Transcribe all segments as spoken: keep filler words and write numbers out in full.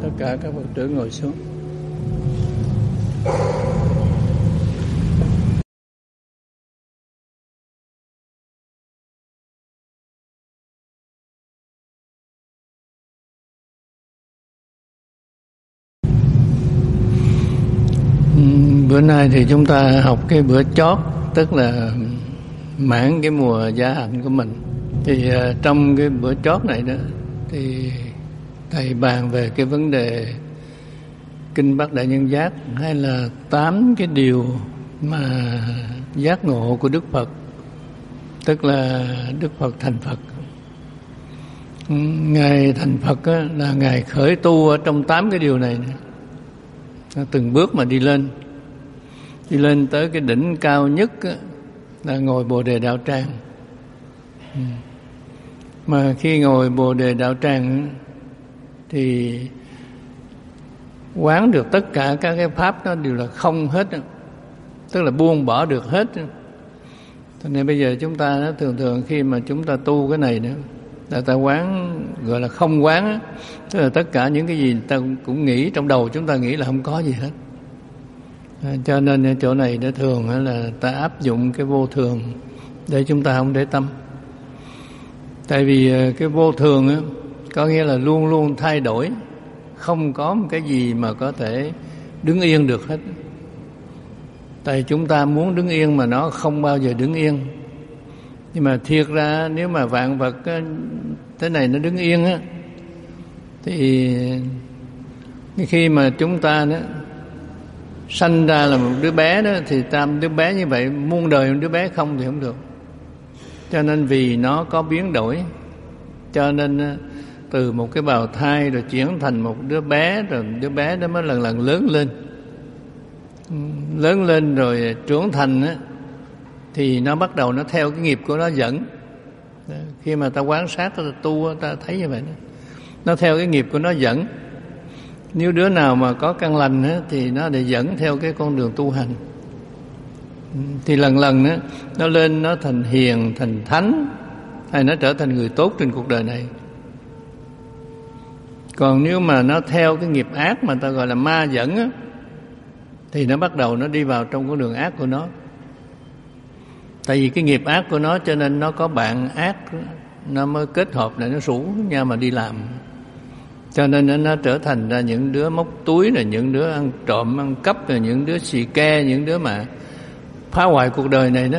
tất cả các Phật tử ngồi xuống. Bữa nay thì chúng ta học cái bữa chót, tức là mãn cái mùa gia hạnh của mình. Thì uh, trong cái bữa chót này đó thì thầy bàn về cái vấn đề Kinh Bát Đại Nhân Giác, hay là tám cái điều mà giác ngộ của Đức Phật, tức là Đức Phật thành Phật. Ngài thành Phật á, là Ngài khởi tu ở trong tám cái điều này, này. Từng bước mà đi lên, đi lên tới cái đỉnh cao nhất á, là ngồi Bồ Đề Đạo Tràng. Mà khi ngồi Bồ Đề Đạo Tràng thì quán được tất cả các cái pháp đó đều là không hết, tức là buông bỏ được hết. Cho nên bây giờ chúng ta đó, thường thường khi mà chúng ta tu cái này nữa là ta quán, gọi là không quán á, tức là tất cả những cái gì ta cũng nghĩ trong đầu chúng ta nghĩ là không có gì hết. À, cho nên ở chỗ này để thường là ta áp dụng cái vô thường để chúng ta không để tâm. Tại vì cái vô thường á, có nghĩa là luôn luôn thay đổi, không có một cái gì mà có thể đứng yên được hết. Tại chúng ta muốn đứng yên mà nó không bao giờ đứng yên. Nhưng mà thiệt ra nếu mà vạn vật á, thế này nó đứng yên á, thì khi mà chúng ta đó sanh ra là một đứa bé đó, thì tam đứa bé như vậy muôn đời một đứa bé không thì không được. Cho nên vì nó có biến đổi, cho nên từ một cái bào thai rồi chuyển thành một đứa bé, rồi đứa bé đó mới lần lần lớn lên, lớn lên rồi trưởng thành á, thì nó bắt đầu nó theo cái nghiệp của nó dẫn. Khi mà ta quan sát, ta tu, ta thấy như vậy đó. Nó theo cái nghiệp của nó dẫn. Nếu đứa nào mà có căn lành á, thì nó để dẫn theo cái con đường tu hành. Thì lần lần á, nó lên, nó thành hiền, thành thánh, hay nó trở thành người tốt trên cuộc đời này. Còn nếu mà nó theo cái nghiệp ác mà ta gọi là ma dẫn á, thì nó bắt đầu nó đi vào trong con đường ác của nó. Tại vì cái nghiệp ác của nó cho nên nó có bạn ác, nó mới kết hợp lại, nó rủ nhau mà đi làm. Cho nên nó trở thành ra những đứa móc túi, là những đứa ăn trộm, ăn cắp, là những đứa xì ke, những đứa mà phá hoại cuộc đời này đó.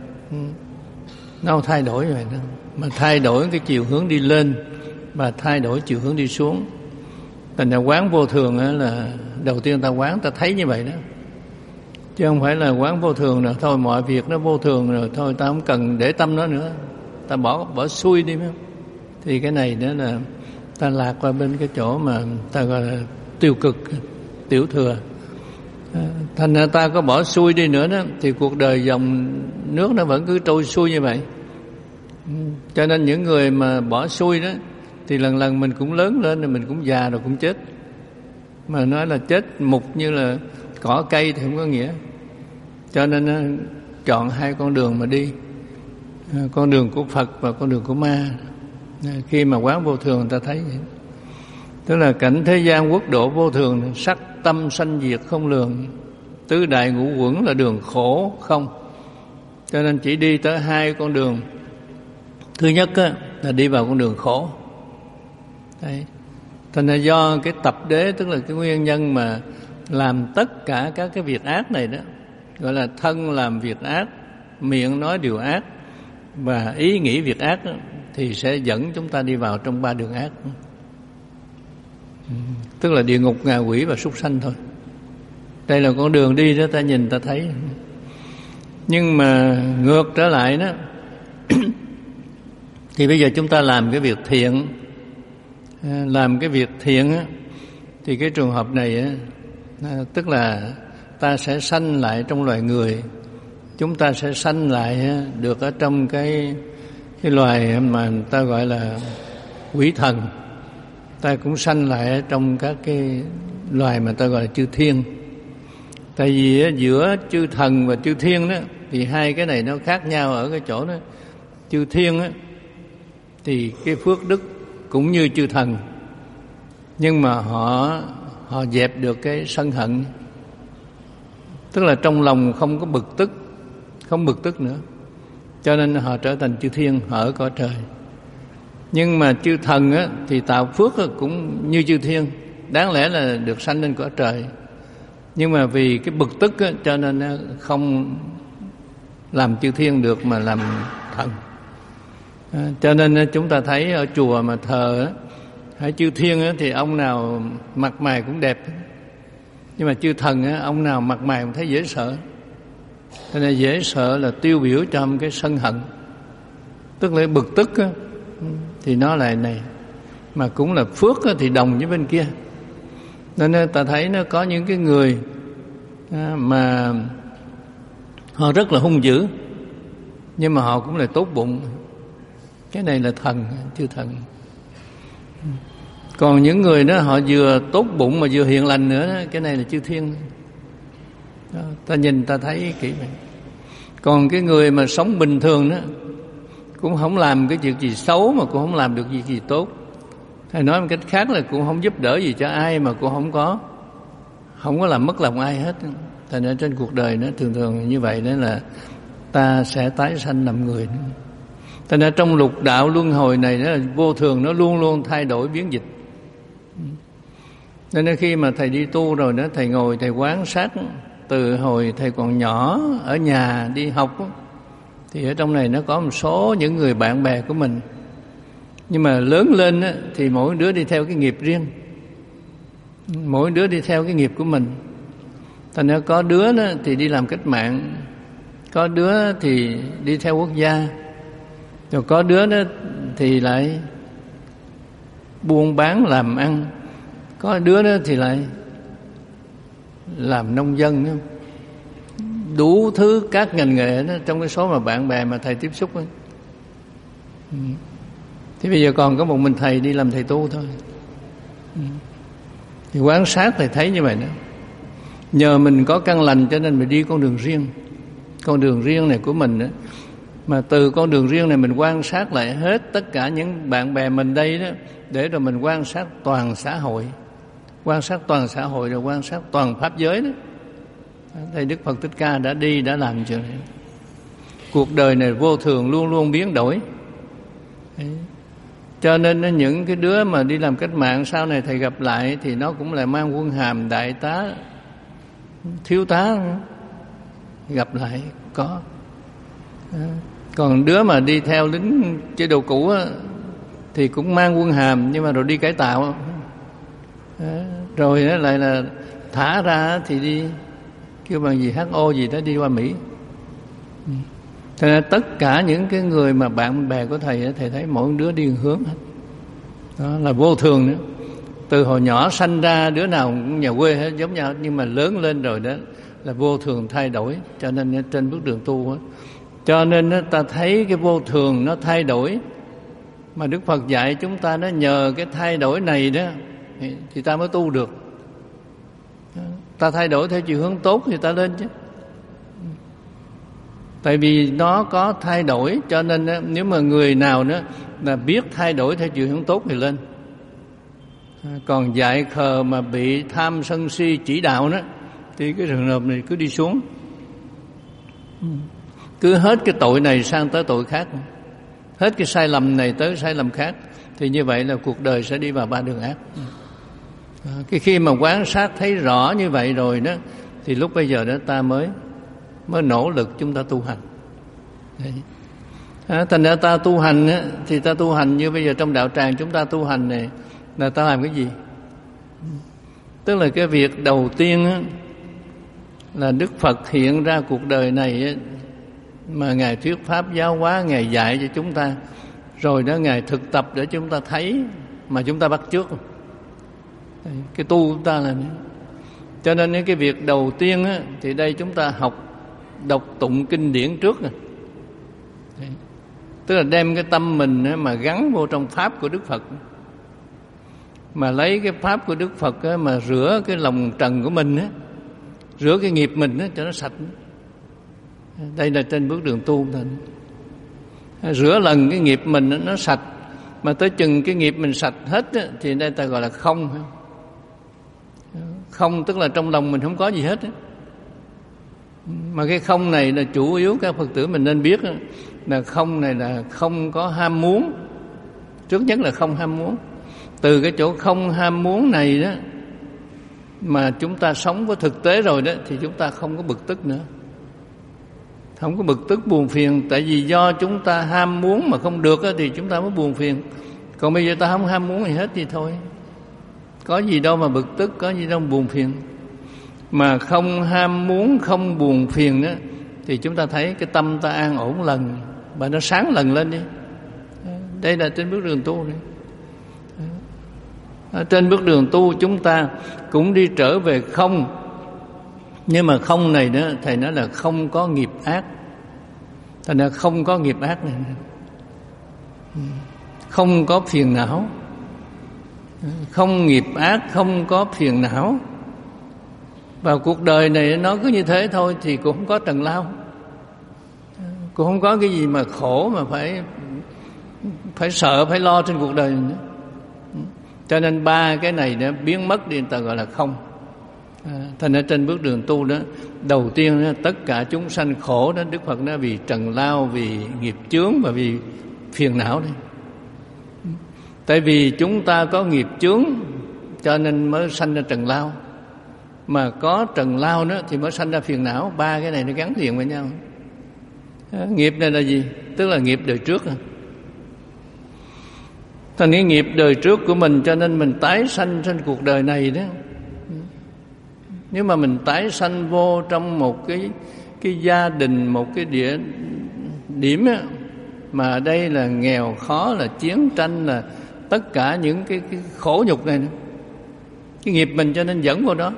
Nó thay đổi vậy đó. Mà thay đổi cái chiều hướng đi lên và thay đổi chiều hướng đi xuống. Thành ra quán vô thường là đầu tiên ta quán, ta thấy như vậy đó. Chứ không phải là quán vô thường là thôi mọi việc nó vô thường rồi, thôi ta không cần để tâm nó nữa, ta bỏ bỏ xuôi đi. Thì cái này đó là ta lạc qua bên cái chỗ mà ta gọi là tiêu cực, tiểu thừa. Thành ra ta có bỏ xuôi đi nữa đó, thì cuộc đời dòng nước nó vẫn cứ trôi xuôi như vậy. Cho nên những người mà bỏ xuôi đó thì lần lần mình cũng lớn lên, rồi mình cũng già rồi cũng chết. Mà nói là chết mục như là cỏ cây thì không có nghĩa. Cho nên chọn hai con đường mà đi, con đường của Phật và con đường của ma. Khi mà quán vô thường ta thấy vậy. Tức là cảnh thế gian quốc độ vô thường, sắc tâm sanh diệt không lường, tứ đại ngũ uẩn là đường khổ không. Cho nên chỉ đi tới hai con đường. Thứ nhất á, là đi vào con đường khổ. Đấy. Thành ra do cái tập đế, tức là cái nguyên nhân mà làm tất cả các cái việc ác này đó, gọi là thân làm việc ác, miệng nói điều ác và ý nghĩ việc ác đó, thì sẽ dẫn chúng ta đi vào trong ba đường ác. Tức là địa ngục, ngạ quỷ và súc sanh thôi. Đây là con đường đi đó, ta nhìn ta thấy. Nhưng mà ngược trở lại đó thì bây giờ chúng ta làm cái việc thiện, làm cái việc thiện á, thì cái trường hợp này á, tức là ta sẽ sanh lại trong loài người. Chúng ta sẽ sanh lại á, được ở trong cái cái loài mà ta gọi là quỷ thần. Ta cũng sanh lại ở trong các cái loài mà ta gọi là chư thiên. Tại vì á, giữa chư thần và chư thiên đó, thì hai cái này nó khác nhau ở cái chỗ đó. Chư thiên á, thì cái phước đức cũng như chư thần, nhưng mà họ họ dẹp được cái sân hận, tức là trong lòng không có bực tức, không bực tức nữa, cho nên họ trở thành chư thiên, họ ở cõi trời. Nhưng mà chư thần á, thì tạo phước cũng như chư thiên, đáng lẽ là được sanh lên cõi trời, nhưng mà vì cái bực tức á, cho nên không làm chư thiên được mà làm thần. À, cho nên chúng ta thấy ở chùa mà thờ á, hay chư thiên á, thì ông nào mặt mày cũng đẹp, nhưng mà chư thần á, ông nào mặt mày cũng thấy dễ sợ. Cho nên dễ sợ là tiêu biểu trong cái sân hận, tức là bực tức á, thì nó lại này, mà cũng là phước á, thì đồng với bên kia. Nên ta thấy nó có những cái người mà họ rất là hung dữ, nhưng mà họ cũng là tốt bụng. Cái này là thần, chư thần. Còn những người đó họ vừa tốt bụng mà vừa hiền lành nữa đó, cái này là chư thiên. Đó, ta nhìn ta thấy kỹ vậy. Còn cái người mà sống bình thường đó, cũng không làm cái việc gì xấu mà cũng không làm được việc gì tốt, hay nói một cách khác là cũng không giúp đỡ gì cho ai, mà cũng không có không có làm mất lòng ai hết. Thành ra trên cuộc đời nó thường thường như vậy, đó là ta sẽ tái sanh làm người. Thành ra trong lục đạo luân hồi này, đó là vô thường, nó luôn luôn thay đổi biến dịch. Nên khi mà thầy đi tu rồi đó, thầy ngồi thầy quan sát từ hồi thầy còn nhỏ ở nhà đi học, thì ở trong này nó có một số những người bạn bè của mình, nhưng mà lớn lên á, thì mỗi đứa đi theo cái nghiệp riêng, mỗi đứa đi theo cái nghiệp của mình. Thành ra có đứa đó thì đi làm cách mạng, có đứa thì đi theo quốc gia, rồi có đứa đó thì lại buôn bán làm ăn, có đứa đó thì lại làm nông dân, đủ thứ các ngành nghề đó trong cái số mà bạn bè mà thầy tiếp xúc ấy. Thì bây giờ còn có một mình thầy đi làm thầy tu thôi. Thì quan sát thầy thấy như vậy đó. Nhờ mình có căn lành cho nên mình đi con đường riêng. Con đường riêng này của mình đó, mà từ con đường riêng này mình quan sát lại hết tất cả những bạn bè mình đây đó, để rồi mình quan sát toàn xã hội. Quan sát toàn xã hội rồi quan sát toàn pháp giới đó. Thầy Đức Phật Thích Ca đã đi, đã làm chuyện này. Cuộc đời này vô thường, luôn luôn biến đổi. Đấy. Cho nên những cái đứa mà đi làm cách mạng sau này thầy gặp lại thì nó cũng là mang quân hàm đại tá, thiếu tá nữa. Gặp lại có. Còn đứa mà đi theo lính chế độ cũ á, thì cũng mang quân hàm, nhưng mà rồi đi cải tạo, rồi nó lại là thả ra thì đi kêu bằng gì hát o gì đó, đi qua Mỹ. Thế nên tất cả những cái người mà bạn bè của thầy, thầy thấy mỗi đứa đi hướng hết. Đó là vô thường nữa. Từ hồi nhỏ sanh ra đứa nào cũng nhà quê hết giống nhau, nhưng mà lớn lên rồi đó là vô thường thay đổi. Cho nên trên bước đường tu đó, cho nên ta thấy cái vô thường nó thay đổi, mà Đức Phật dạy chúng ta nó nhờ cái thay đổi này đó thì ta mới tu được. Ta thay đổi theo chiều hướng tốt thì ta lên chứ. Tại vì nó có thay đổi, cho nên nếu mà người nào đó là biết thay đổi theo chiều hướng tốt thì lên. Còn dại khờ mà bị tham sân si chỉ đạo đó, thì cái trường hợp này cứ đi xuống, cứ hết cái tội này sang tới tội khác, hết cái sai lầm này tới sai lầm khác, thì như vậy là cuộc đời sẽ đi vào ba đường ác. Cái khi mà quan sát thấy rõ như vậy rồi đó, thì lúc bây giờ đó ta mới mới nỗ lực chúng ta tu hành. À, thành ra ta tu hành á, thì ta tu hành như bây giờ trong đạo tràng chúng ta tu hành này là ta làm cái gì? Tức là cái việc đầu tiên á, là Đức Phật hiện ra cuộc đời này á, mà Ngài thuyết pháp giáo hóa, Ngài dạy cho chúng ta, rồi đó Ngài thực tập để chúng ta thấy mà chúng ta bắt chước. Cái tu của ta là nữa. Cho nên cái việc đầu tiên á, thì đây chúng ta học đọc tụng kinh điển trước này. Tức là đem cái tâm mình á, mà gắn vô trong pháp của Đức Phật, mà lấy cái pháp của Đức Phật á, mà rửa cái lòng trần của mình á, rửa cái nghiệp mình á, cho nó sạch. Đây là trên bước đường tu thôi. Rửa lần cái nghiệp mình á, nó sạch, Mà tới chừng cái nghiệp mình sạch hết á, thì đây ta gọi là không. Không tức là trong lòng mình không có gì hết á. Mà cái không này là chủ yếu các Phật tử mình nên biết á, là không này là không có ham muốn. Trước nhất là không ham muốn. Từ cái chỗ không ham muốn này đó mà chúng ta sống với thực tế rồi đó, thì chúng ta không có bực tức nữa, không có bực tức buồn phiền. Tại vì do chúng ta ham muốn mà không được đó, thì chúng ta mới buồn phiền. Còn bây giờ ta không ham muốn gì hết thì thôi, có gì đâu mà bực tức, có gì đâu mà buồn phiền. Mà không ham muốn, không buồn phiền đó, thì chúng ta thấy cái tâm ta an ổn lần, và nó sáng lần lên đi. Đây là trên bước đường tu này. Ở trên bước đường tu chúng ta cũng đi trở về không. Nhưng mà không này đó, thầy nói là không có nghiệp ác. Thành ra không có nghiệp ác này, không có phiền não. Không nghiệp ác, không có phiền não. Và cuộc đời này nó cứ như thế thôi, thì cũng không có trần lao, cũng không có cái gì mà khổ mà phải phải sợ, phải lo trên cuộc đời nữa. Cho nên ba cái này nó biến mất đi, người ta gọi là không. À, thành ra trên bước đường tu đó, đầu tiên đó, tất cả chúng sanh khổ đó, Đức Phật nói vì trần lao, vì nghiệp chướng và vì phiền não đấy. Tại vì chúng ta có nghiệp chướng cho nên mới sanh ra trần lao, mà có trần lao đó thì mới sanh ra phiền não. Ba cái này nó gắn liền với nhau. À, nghiệp này là gì? Tức là nghiệp đời trước. À. Thành cái nghiệp đời trước của mình cho nên mình tái sanh trên cuộc đời này đó. Nếu mà mình tái sanh vô trong một cái cái gia đình, một cái địa điểm á, mà đây là nghèo khó, là chiến tranh, là tất cả những cái, cái khổ nhục này nữa. Cái nghiệp mình cho nên dẫn vào đó.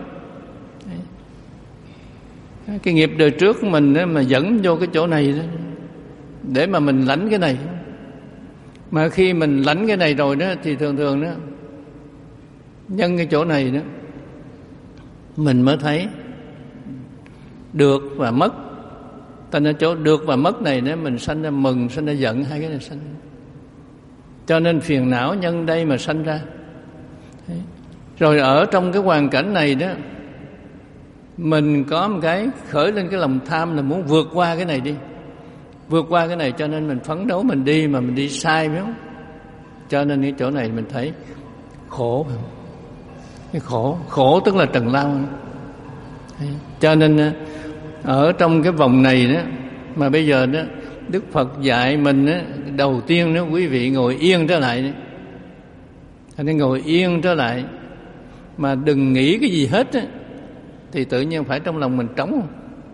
Cái nghiệp đời trước của mình á, mà dẫn vô cái chỗ này đó, để mà mình lãnh cái này. Mà khi mình lãnh cái này rồi đó, thì thường thường đó, nhân cái chỗ này đó, mình mới thấy được và mất. Thành ra chỗ được và mất này đó, mình sanh ra mừng, sanh ra giận, hai cái này sanh. Cho nên phiền não nhân đây mà sanh ra. Rồi ở trong cái hoàn cảnh này đó, mình có một cái khởi lên cái lòng tham là muốn vượt qua cái này đi, vượt qua cái này, cho nên mình phấn đấu mình đi, mà mình đi sai phải không? Cho nên cái chỗ này mình thấy khổ. Cái khổ, khổ tức là trần lao. Cho nên ở trong cái vòng này đó, mà bây giờ đó Đức Phật dạy mình đó, đầu tiên đó quý vị ngồi yên trở lại đấy. Anh ngồi yên trở lại, mà đừng nghĩ cái gì hết á, thì tự nhiên phải trong lòng mình trống.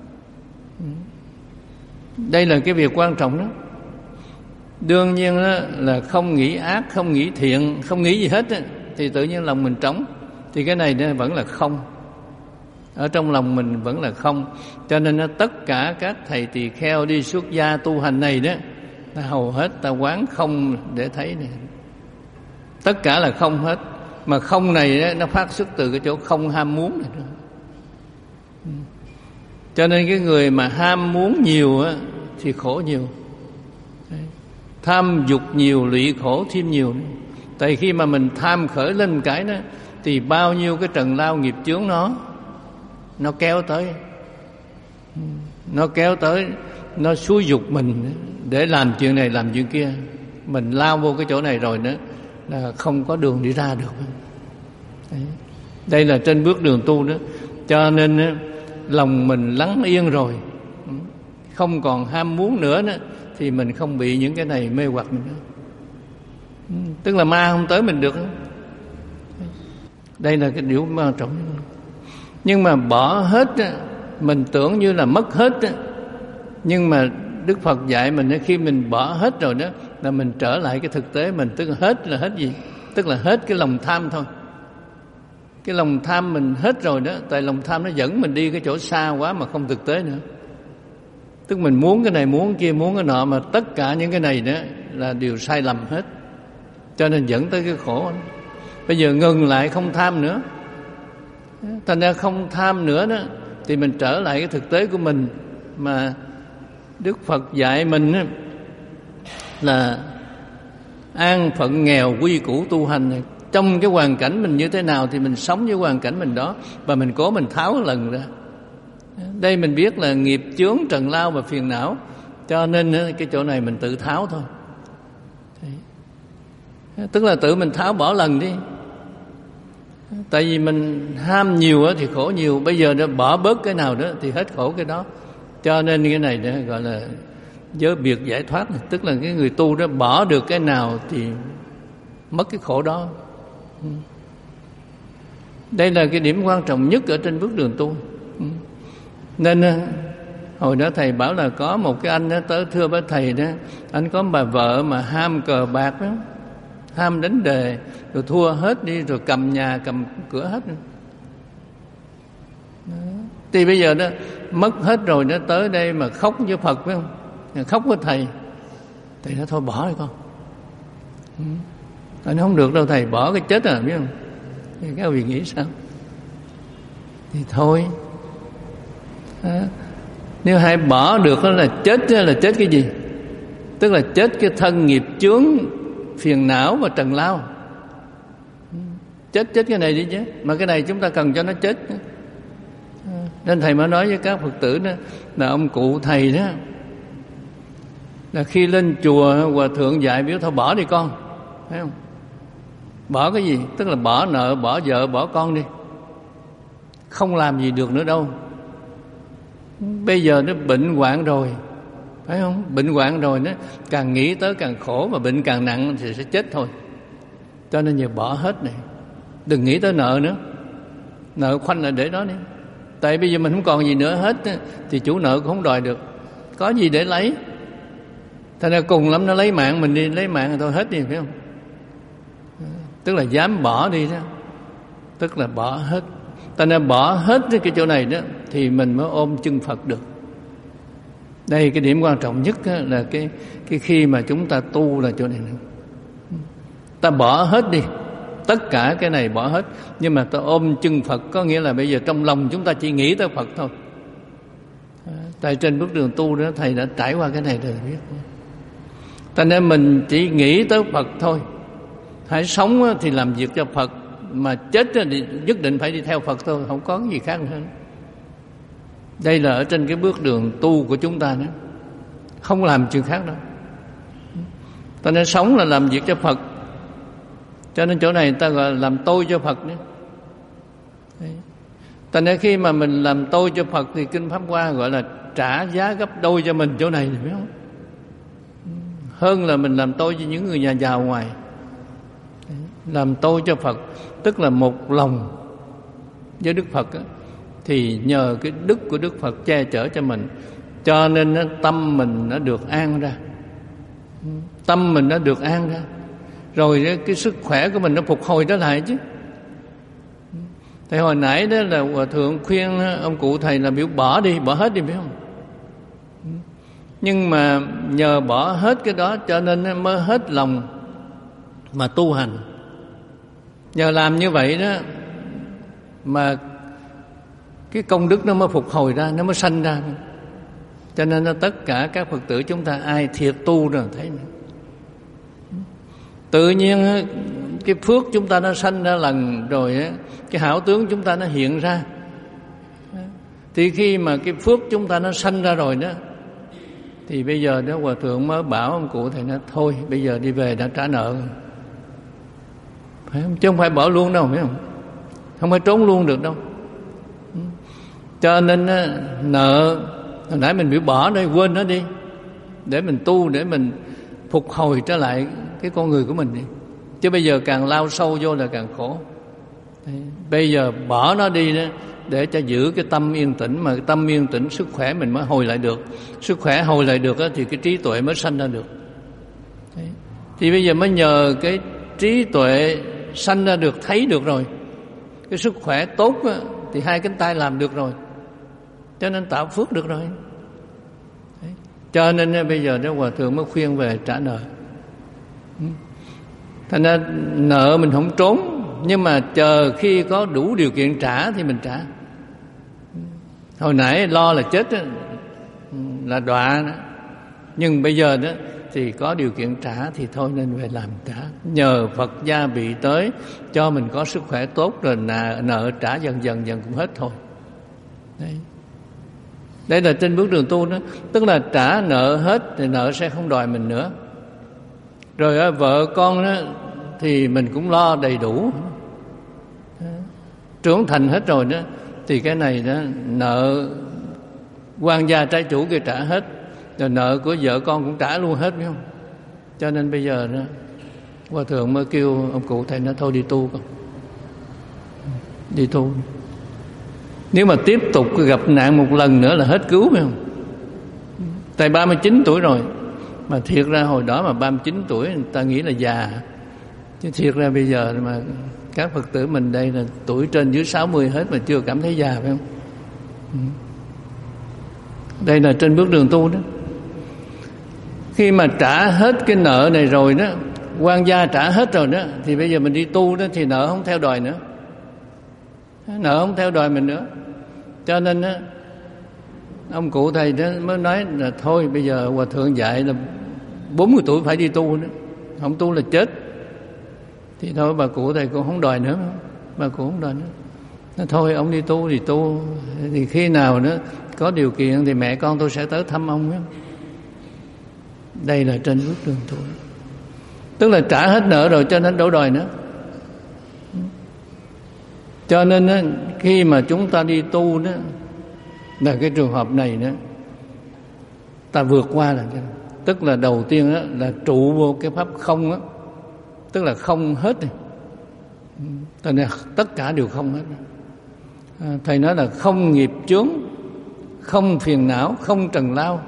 Đây là cái việc quan trọng đó. Đương nhiên đó là không nghĩ ác, không nghĩ thiện, không nghĩ gì hết á, thì tự nhiên lòng mình trống. Thì cái này nó vẫn là không. Ở trong lòng mình vẫn là không. Cho nên tất cả các thầy tỳ kheo đi xuất gia tu hành này đó, ta hầu hết ta quán không để thấy này. Tất cả là không hết. Mà không này đó, nó phát xuất từ cái chỗ không ham muốn này. Cho nên cái người mà ham muốn nhiều á, thì khổ nhiều. Tham dục nhiều, lụy khổ thêm nhiều. Tại khi mà mình tham khởi lên một cái đó, thì bao nhiêu cái trần lao nghiệp chướng nó Nó kéo tới, Nó kéo tới, nó xúi dục mình để làm chuyện này làm chuyện kia. Mình lao vô cái chỗ này rồi nữa là không có đường đi ra được. Đấy. Đây là trên bước đường tu đó. Cho nên lòng mình lắng yên rồi, không còn ham muốn nữa đó, thì mình không bị những cái này mê hoặc mình nữa. Tức là ma không tới mình được. Đây là cái điều quan trọng. Nhưng mà bỏ hết, mình tưởng như là mất hết. Nhưng mà Đức Phật dạy mình khi mình bỏ hết rồi đó, là mình trở lại cái thực tế mình. Tức là hết là hết gì? Tức là hết cái lòng tham thôi. Cái lòng tham mình hết rồi đó. Tại lòng tham nó dẫn mình đi cái chỗ xa quá mà không thực tế nữa. Tức mình muốn cái này, muốn cái kia, muốn cái nọ, mà tất cả những cái này đó là điều sai lầm hết. Cho nên dẫn tới cái khổ. Bây giờ ngừng lại không tham nữa. Thành ra không tham nữa đó, thì mình trở lại cái thực tế của mình. Mà Đức Phật dạy mình là an phận nghèo quy củ tu hành này. Trong cái hoàn cảnh mình như thế nào thì mình sống với hoàn cảnh mình đó, và mình cố mình tháo lần ra. Đây mình biết là nghiệp chướng, trần lao và phiền não, cho nên cái chỗ này mình tự tháo thôi. Tức là tự mình tháo bỏ lần đi. Tại vì mình ham nhiều thì khổ nhiều, bây giờ nó bỏ bớt cái nào đó thì hết khổ cái đó. Cho nên cái này đó gọi là giới biệt giải thoát, tức là cái người tu đó bỏ được cái nào thì mất cái khổ đó. Đây là cái điểm quan trọng nhất ở trên bước đường tu. Nên hồi đó thầy bảo là có một cái anh đó tới thưa với thầy đó, anh có bà vợ mà ham cờ bạc đó, ham đánh đề, rồi thua hết đi, rồi cầm nhà cầm cửa hết. Thì bây giờ đó mất hết rồi, nó tới đây mà khóc với Phật phải không? Khóc với thầy, thầy nói thôi bỏ đi con. Anh không được đâu thầy, bỏ cái chết à, biết không? Thì các vị nghĩ sao? Thì thôi. À, nếu hai bỏ được đó là chết, là chết cái gì? Tức là chết cái thân nghiệp chướng, phiền não và trần lao. Chết chết cái này đi chứ. Mà cái này chúng ta cần cho nó chết. Nên thầy mới nói với các Phật tử đó, là ông cụ thầy đó, là khi lên chùa hòa thượng dạy biểu thôi bỏ đi con, thấy không? Bỏ cái gì? Tức là bỏ nợ, bỏ vợ, bỏ con đi, không làm gì được nữa đâu. Bây giờ nó bệnh hoạn rồi, phải không? Bệnh hoạn rồi nó càng nghĩ tới càng khổ, mà bệnh càng nặng thì sẽ chết thôi. Cho nên giờ bỏ hết này, đừng nghĩ tới nợ nữa. Nợ khoanh là để đó đi. Tại bây giờ mình không còn gì nữa hết thì chủ nợ cũng không đòi được, có gì để lấy. Thành ra cùng lắm nó lấy mạng mình đi, lấy mạng rồi thôi hết đi, phải không? Tức là dám bỏ đi đó, tức là bỏ hết. Thành ra bỏ hết cái chỗ này đó thì mình mới ôm chân Phật được. Đây cái điểm quan trọng nhất là cái cái khi mà chúng ta tu là chỗ này. Ta bỏ hết đi, tất cả cái này bỏ hết, nhưng mà ta ôm chân Phật, có nghĩa là bây giờ trong lòng chúng ta chỉ nghĩ tới Phật thôi. Tại trên bước đường tu đó thầy đã trải qua cái này rồi biết. Cho nên mình chỉ nghĩ tới Phật thôi. Hãy sống thì làm việc cho Phật, mà chết thì nhất định phải đi theo Phật thôi, không có gì khác nữa. Đây là ở trên cái bước đường tu của chúng ta nữa, không làm chuyện khác đâu. Cho nên sống là làm việc cho Phật. Cho nên chỗ này người ta gọi là làm tôi cho Phật nữa. Cho nên khi mà mình làm tôi cho Phật thì Kinh Pháp Hoa gọi là trả giá gấp đôi cho mình chỗ này, phải không? Hơn là mình làm tôi cho những người nhà giàu ngoài. Làm tôi cho Phật tức là một lòng với Đức Phật á, thì nhờ cái đức của Đức Phật che chở cho mình, cho nên á, tâm mình nó được an ra. Tâm mình nó được an ra, rồi cái sức khỏe của mình nó phục hồi trở lại chứ. Thì hồi nãy đó là Hòa Thượng khuyên ông cụ thầy là biểu bỏ đi, bỏ hết đi, phải không? Nhưng mà nhờ bỏ hết cái đó cho nên mới hết lòng mà tu hành. Nhờ làm như vậy đó mà cái công đức nó mới phục hồi ra, nó mới sanh ra. Cho nên là tất cả các Phật tử chúng ta ai thiệt tu rồi thấy nữa. Tự nhiên cái phước chúng ta nó sanh ra lần rồi, cái hảo tướng chúng ta nó hiện ra. Thì khi mà cái phước chúng ta nó sanh ra rồi đó, thì bây giờ đó Hòa Thượng mới bảo ông cụ thầy nói thôi bây giờ đi về đã trả nợ, phải không? Chứ không phải bỏ luôn đâu, phải không? Không phải trốn luôn được đâu. Cho nên nợ hồi nãy mình biểu bỏ đây, quên nó đi, để mình tu, để mình phục hồi trở lại cái con người của mình đi. Chứ bây giờ càng lao sâu vô là càng khổ. Đấy. Bây giờ bỏ nó đi đó, để cho giữ cái tâm yên tĩnh, mà cái tâm yên tĩnh sức khỏe mình mới hồi lại được. Sức khỏe hồi lại được đó, thì cái trí tuệ mới sanh ra được. Đấy. Thì bây giờ mới nhờ cái trí tuệ sanh ra được, thấy được rồi, cái sức khỏe tốt đó, thì hai cánh tay làm được rồi, cho nên tạo phước được rồi. Đấy. Cho nên bây giờ đó Hòa Thượng mới khuyên về trả nợ. Thành ra nợ mình không trốn, nhưng mà chờ khi có đủ điều kiện trả thì mình trả. Hồi nãy lo là chết đó, là đọa đó. Nhưng bây giờ đó thì có điều kiện trả thì thôi nên về làm trả. Nhờ Phật gia bị tới cho mình có sức khỏe tốt, rồi nợ, nợ trả dần dần dần cũng hết thôi. Đấy. Đây là trên bước đường tu đó. Tức là trả nợ hết thì nợ sẽ không đòi mình nữa. Rồi vợ con đó thì mình cũng lo đầy đủ, trưởng thành hết rồi đó, thì cái này đó nợ quan gia trái chủ kia trả hết, rồi nợ của vợ con cũng trả luôn hết, biết không? Cho nên bây giờ đó Hòa thượng mới kêu ông cụ thầy nó thôi đi tu con, đi tu. Nếu mà tiếp tục gặp nạn một lần nữa là hết cứu, phải không? Tại ba mươi chín tuổi rồi, mà thiệt ra hồi đó mà ba mươi chín tuổi người ta nghĩ là già, chứ thiệt ra bây giờ mà các Phật tử mình đây là tuổi trên dưới sáu mươi hết mà chưa cảm thấy già, phải không? Đây là trên bước đường tu đó. Khi mà trả hết cái nợ này rồi đó, quan gia trả hết rồi đó, thì bây giờ mình đi tu đó thì nợ không theo đòi nữa, nợ không theo đòi mình nữa. Cho nên đó, ông cụ thầy đó mới nói là thôi bây giờ Hòa thượng dạy là bốn mươi tuổi phải đi tu nữa, không tu là chết. Thì thôi bà cụ thầy cũng không đòi nữa, bà cụ không đòi nữa. Nói thôi ông đi tu thì tu, thì khi nào nữa có điều kiện thì mẹ con tôi sẽ tới thăm ông ấy. Đây là trên bước đường tu, tức là trả hết nợ rồi cho nên đâu đòi nữa. Cho nên đó, khi mà chúng ta đi tu đó, là cái trường hợp này đó, ta vượt qua là cái, tức là đầu tiên đó là trụ vô cái pháp không đó, tức là không hết đi. Tại nên tất cả đều không hết. À, thầy nói là không nghiệp chướng, không phiền não, không trần lao.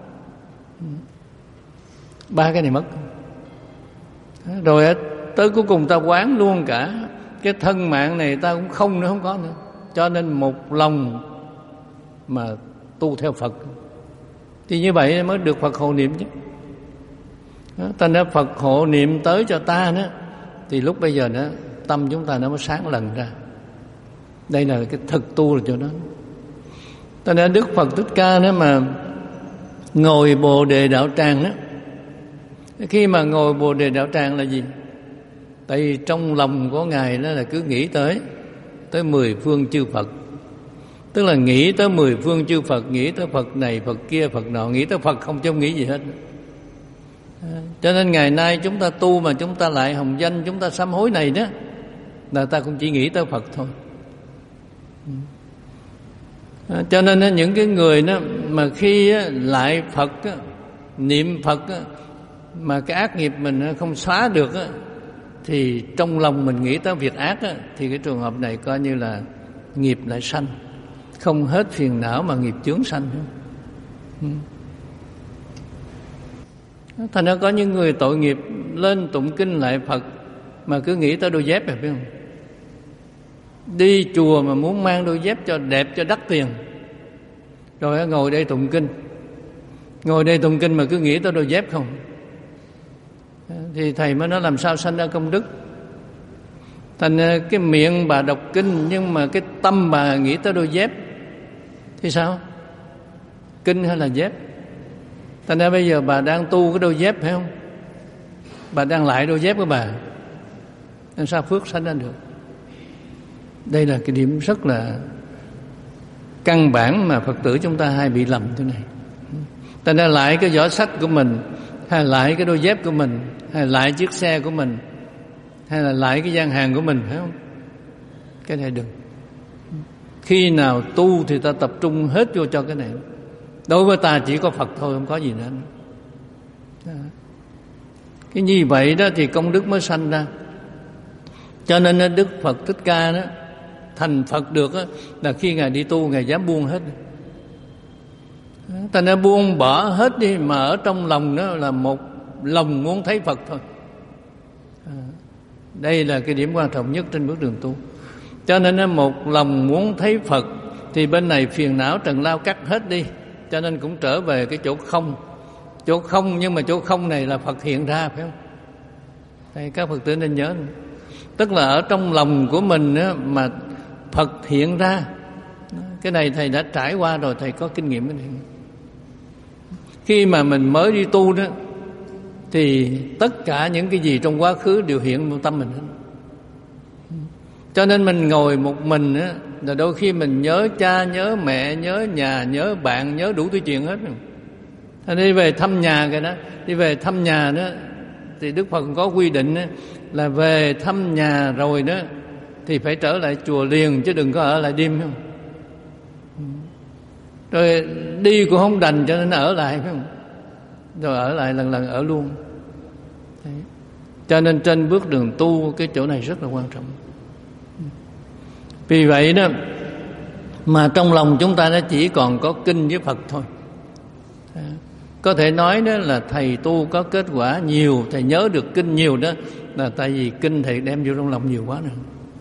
Ba cái này mất. Rồi tới cuối cùng ta quán luôn cả cái thân mạng này ta cũng không nữa, không có nữa. Cho nên một lòng mà tu theo Phật, thì như vậy mới được Phật hộ niệm chứ. Ta nói Phật hộ niệm tới cho ta nữa, thì lúc bây giờ nữa tâm chúng ta nó mới sáng lần ra. Đây là cái thực tu là chỗ đó. Ta nói Đức Phật Thích Ca nữa mà ngồi Bồ Đề Đạo Tràng đó, khi mà ngồi Bồ Đề Đạo Tràng là gì? Tại vì trong lòng của Ngài đó là cứ nghĩ tới tới mười phương chư Phật. Tức là nghĩ tới mười phương chư Phật, nghĩ tới Phật này, Phật kia, Phật nọ, nghĩ tới Phật không chứ không nghĩ gì hết. Cho nên ngày nay chúng ta tu mà chúng ta lại hồng danh, chúng ta sám hối này đó, là ta cũng chỉ nghĩ tới Phật thôi. Cho nên những cái người đó mà khi lại Phật, niệm Phật, mà cái ác nghiệp mình không xóa được, thì trong lòng mình nghĩ tới việc ác, thì cái trường hợp này coi như là nghiệp lại sanh, không hết phiền não mà nghiệp chướng sanh. Thành ra có những người tội nghiệp lên tụng kinh lại Phật mà cứ nghĩ tới đôi dép này, biết không? Đi chùa mà muốn mang đôi dép cho đẹp, cho đắt tiền, rồi ngồi đây tụng kinh, ngồi đây tụng kinh mà cứ nghĩ tới đôi dép không, thì thầy mới nói làm sao sanh ra công đức. Thành cái miệng bà đọc kinh nhưng mà cái tâm bà nghĩ tới đôi dép thì sao? Kinh hay là dép? Thành ra bây giờ bà đang tu cái đôi dép, phải không? Bà đang lại đôi dép của bà, làm sao phước sanh ra được? Đây là cái điểm rất là căn bản mà Phật tử chúng ta hay bị lầm thế này. Thành ra lại cái giỏ sách của mình, hay lại cái đôi dép của mình, hay lại chiếc xe của mình, hay là lại cái gian hàng của mình, phải không? Cái này đừng. Khi nào tu thì ta tập trung hết vô cho cái này. Đối với ta chỉ có Phật thôi, không có gì nữa. Cái như vậy đó thì công đức mới sanh ra. Cho nên Đức Phật Thích Ca đó thành Phật được đó, là khi Ngài đi tu Ngài dám buông hết. Ta nên buông bỏ hết đi, mà ở trong lòng đó là một lòng muốn thấy Phật thôi. Đây là cái điểm quan trọng nhất trên bước đường tu. Cho nên một lòng muốn thấy Phật thì bên này phiền não trần lao cắt hết đi, cho nên cũng trở về cái chỗ không. Chỗ không, nhưng mà chỗ không này là Phật hiện ra, phải không? Đây, các Phật tử nên nhớ. Tức là ở trong lòng của mình đó, mà Phật hiện ra. Cái này thầy đã trải qua rồi, thầy có kinh nghiệm cái này. Khi mà mình mới đi tu đó, thì tất cả những cái gì trong quá khứ đều hiện trong tâm mình hết. Cho nên mình ngồi một mình á, là đôi khi mình nhớ cha, nhớ mẹ, nhớ nhà, nhớ bạn, nhớ đủ thứ chuyện hết. Đi về thăm nhà cái đó, đi về thăm nhà đó thì Đức Phật có quy định đó, là về thăm nhà rồi đó thì phải trở lại chùa liền, chứ đừng có ở lại đêm, không? Rồi đi cũng không đành cho nên ở lại, phải không? Rồi ở lại lần lần ở luôn. Đấy. Cho nên trên bước đường tu cái chỗ này rất là quan trọng. Vì vậy đó mà trong lòng chúng ta nó chỉ còn có kinh với Phật thôi. Có thể nói đó là thầy tu có kết quả nhiều, thầy nhớ được kinh nhiều đó là tại vì kinh thầy đem vô trong lòng nhiều quá nữa.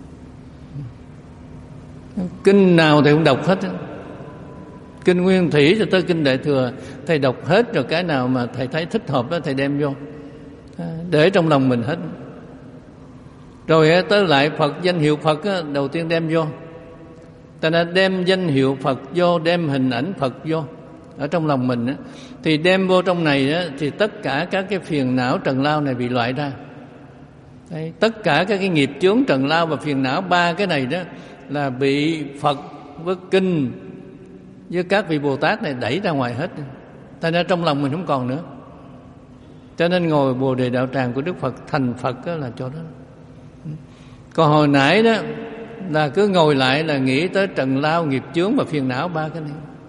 Kinh nào thầy cũng đọc hết đó. Kinh Nguyên Thủy cho tới kinh Đại Thừa thầy đọc hết, rồi cái nào mà thầy thấy thích hợp đó thầy đem vô để trong lòng mình hết. Rồi tới lại Phật, danh hiệu Phật đó, đầu tiên đem vô. Ta đã đem danh hiệu Phật vô, đem hình ảnh Phật vô ở trong lòng mình đó. Thì đem vô trong này đó, thì tất cả các cái phiền não trần lao này bị loại ra. Đấy, tất cả các cái nghiệp chướng trần lao và phiền não, ba cái này đó là bị Phật với kinh với các vị Bồ Tát này đẩy ra ngoài hết. Thành ra trong lòng mình không còn nữa. Cho nên ngồi Bồ Đề Đạo Tràng của Đức Phật thành Phật đó là chỗ đó. Còn hồi nãy đó là cứ ngồi lại là nghĩ tới trần lao, nghiệp chướng và phiền não, ba cái này.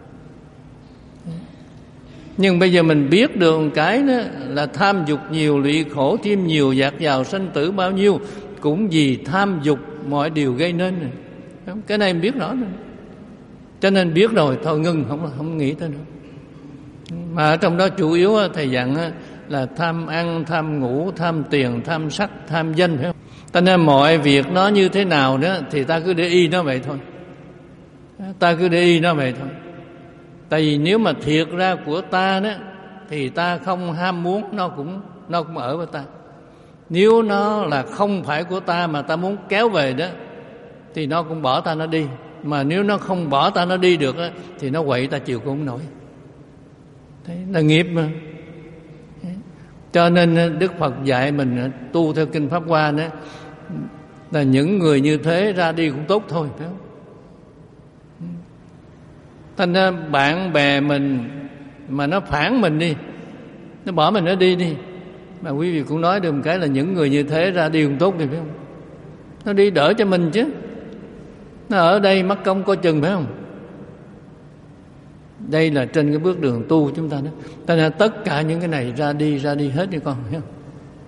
Nhưng bây giờ mình biết được một cái đó là tham dục nhiều, lụy khổ thêm nhiều, dạt dào sanh tử bao nhiêu cũng vì tham dục mọi điều gây nên. Cái này mình biết rõ rồi. Cho nên biết rồi thôi ngưng, không không nghĩ tới nữa. Mà ở trong đó chủ yếu thầy dặn là tham ăn, tham ngủ, tham tiền, tham sắc, tham danh, phải không? Cho nên mọi việc nó như thế nào đó thì ta cứ để y nó vậy thôi. Ta cứ để y nó vậy thôi. Tại vì nếu mà thiệt ra của ta đó thì ta không ham muốn, nó cũng nó cũng ở với ta. Nếu nó là không phải của ta mà ta muốn kéo về đó thì nó cũng bỏ ta nó đi. Mà nếu nó không bỏ ta nó đi được đó, thì nó quậy ta chịu cũng không nổi. Đấy là nghiệp mà. Cho nên Đức Phật dạy mình tu theo kinh Pháp Hoa đó là những người như thế ra đi cũng tốt thôi, phải không? Thành ra bạn bè mình mà nó phản mình đi, nó bỏ mình nó đi đi, mà quý vị cũng nói được một cái là những người như thế ra đi cũng tốt đi, phải không? Nó đi đỡ cho mình chứ. Nó ở đây mất công coi chừng, phải không? Đây là trên cái bước đường tu chúng ta đó. Thành ra tất cả những cái này ra đi, ra đi hết đi con, thấy không?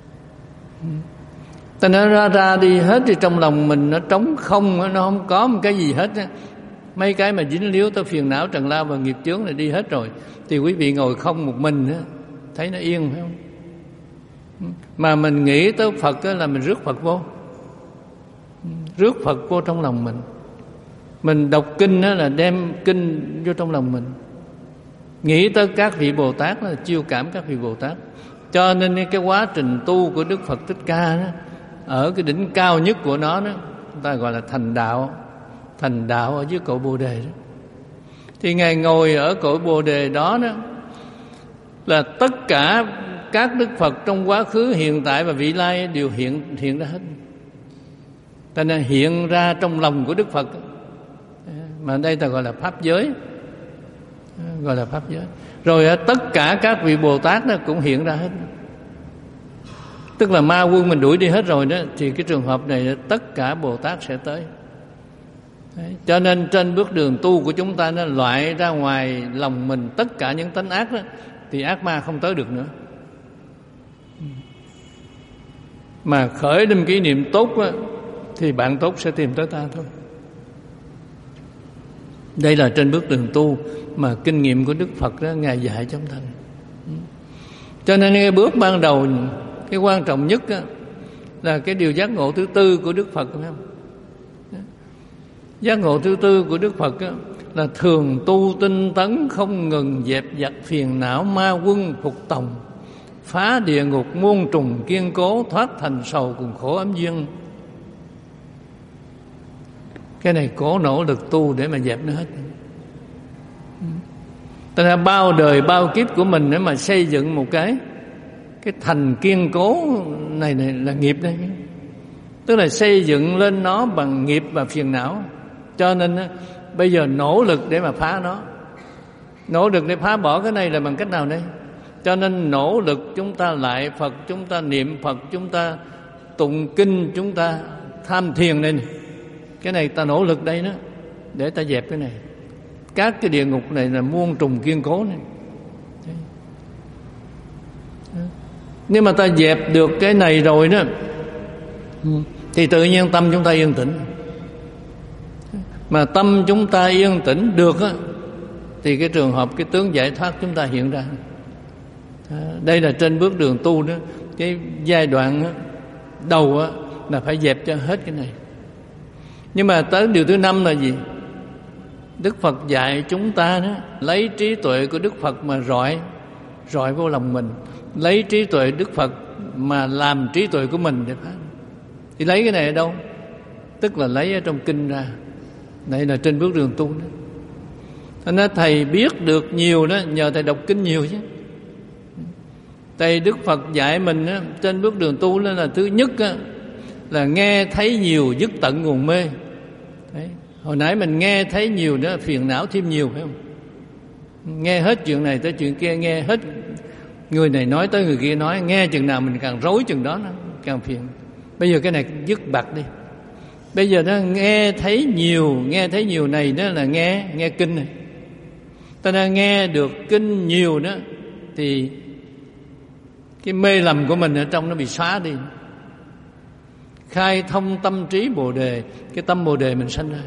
Thành ra ra, ra đi hết thì trong lòng mình nó trống không, nó không có một cái gì hết á. Mấy cái mà dính líu tới phiền não trần lao và nghiệp chướng này đi hết rồi thì quý vị ngồi không một mình á, thấy nó yên, phải không? Mà mình nghĩ tới Phật á là mình rước Phật vô, rước Phật vô trong lòng mình. Mình đọc kinh á là đem kinh vô trong lòng mình, nghĩ tới các vị Bồ Tát là chiêu cảm các vị Bồ Tát. Cho nên cái quá trình tu của Đức Phật Thích Ca đó, ở cái đỉnh cao nhất của nó đó, người ta gọi là thành đạo. Thành đạo ở dưới cội Bồ Đề đó. Thì Ngài ngồi ở cội Bồ Đề đó đó là tất cả các Đức Phật trong quá khứ, hiện tại và vị lai đều hiện hiện ra hết. Cho nên hiện ra trong lòng của Đức Phật. Mà đây ta gọi là Pháp giới, gọi là Pháp giới. Rồi tất cả các vị Bồ Tát đó cũng hiện ra hết. Tức là ma quân mình đuổi đi hết rồi đó, thì cái trường hợp này tất cả Bồ Tát sẽ tới. Đấy. Cho nên trên bước đường tu của chúng ta nó loại ra ngoài lòng mình tất cả những tánh ác đó, thì ác ma không tới được nữa. Mà khởi lên kỷ niệm tốt đó, thì bạn tốt sẽ tìm tới ta thôi. Đây là trên bước đường tu mà kinh nghiệm của Đức Phật đó Ngài dạy cho chúng ta. Cho nên cái bước ban đầu, cái quan trọng nhất đó, là cái điều giác ngộ thứ tư của Đức Phật, phải không? Giác ngộ thứ tư của Đức Phật đó, là thường tu tinh tấn, không ngừng dẹp dặt phiền não ma quân phục tòng, phá địa ngục muôn trùng kiên cố, thoát thành sầu cùng khổ ấm duyên. Cái này cố nỗ lực tu để mà dẹp nó hết. Tức là bao đời bao kiếp của mình để mà xây dựng một cái cái thành kiên cố này này là nghiệp đây, tức là xây dựng lên nó bằng nghiệp và phiền não. Cho nên bây giờ nỗ lực để mà phá nó, nỗ lực để phá bỏ cái này là bằng cách nào đây? Cho nên nỗ lực chúng ta lại Phật, chúng ta niệm Phật, chúng ta tụng kinh, chúng ta tham thiền này, này. Cái này ta nỗ lực đây đó, để ta dẹp cái này. Các cái địa ngục này là muôn trùng kiên cố này. Nếu mà ta dẹp được cái này rồi đó, thì tự nhiên tâm chúng ta yên tĩnh. Mà tâm chúng ta yên tĩnh được á, thì cái trường hợp, cái tướng giải thoát chúng ta hiện ra. Đây là trên bước đường tu đó. Cái giai đoạn đó, đầu á, là phải dẹp cho hết cái này. Nhưng mà tới điều thứ năm là gì? Đức Phật dạy chúng ta đó, lấy trí tuệ của Đức Phật mà rọi rọi vô lòng mình, lấy trí tuệ Đức Phật mà làm trí tuệ của mình để phá. Thì lấy cái này ở đâu? Tức là lấy ở trong kinh ra. Đây là trên bước đường tu đó. Thế nên thầy biết được nhiều đó nhờ thầy đọc kinh nhiều chứ. Thầy Đức Phật dạy mình đó, trên bước đường tu đó là thứ nhất đó, là nghe thấy nhiều dứt tận nguồn mê. Đấy. Hồi nãy mình nghe thấy nhiều đó, phiền não thêm nhiều phải không? Nghe hết chuyện này tới chuyện kia, nghe hết người này nói tới người kia nói, nghe chừng nào mình càng rối chừng đó nó càng phiền. Bây giờ cái này dứt bặt đi. Bây giờ nó nghe thấy nhiều, nghe thấy nhiều này đó là nghe nghe kinh này. Ta đã nghe được kinh nhiều đó thì cái mê lầm của mình ở trong nó bị xóa đi. Khai thông tâm trí Bồ Đề, cái tâm Bồ Đề mình sanh ra.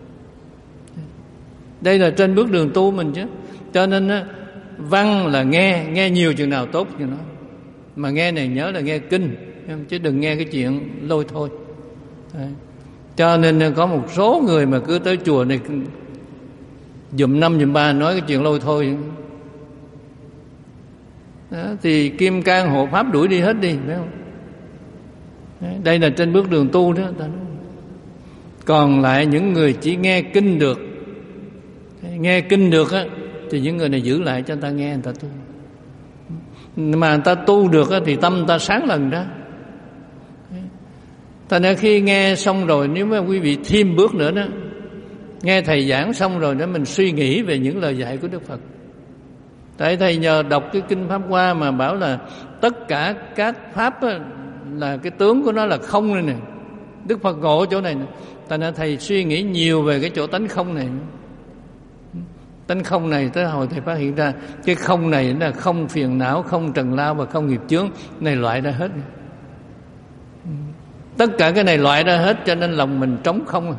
Đây là trên bước đường tu mình chứ. Cho nên văn là nghe, nghe nhiều chừng nào tốt chừng đó. Mà nghe này nhớ là nghe kinh, chứ đừng nghe cái chuyện lôi thôi. Đấy. Cho nên có một số người mà cứ tới chùa này dùm năm dùm ba nói cái chuyện lôi thôi đó, thì Kim Cang Hộ Pháp đuổi đi hết đi, phải không? Đấy, đây là trên bước đường tu đó. Còn lại những người chỉ nghe kinh được, nghe kinh được á, thì những người này giữ lại cho người ta nghe, người ta tu. Mà người ta tu được á, thì tâm người ta sáng lần đó. Thành ra khi nghe xong rồi, nếu mà quý vị thêm bước nữa đó, nghe thầy giảng xong rồi đó, mình suy nghĩ về những lời dạy của Đức Phật. Tại thầy nhờ đọc cái kinh Pháp Hoa mà bảo là tất cả các pháp á, là cái tướng của nó là không này nè. Đức Phật ngộ chỗ này nè. Thành ra thầy suy nghĩ nhiều về cái chỗ tánh không này. Tánh không này tới hồi thầy phát hiện ra cái không này là không phiền não, không trần lao và không nghiệp chướng. Này loại ra hết. Tất cả cái này loại ra hết, cho nên lòng mình trống không.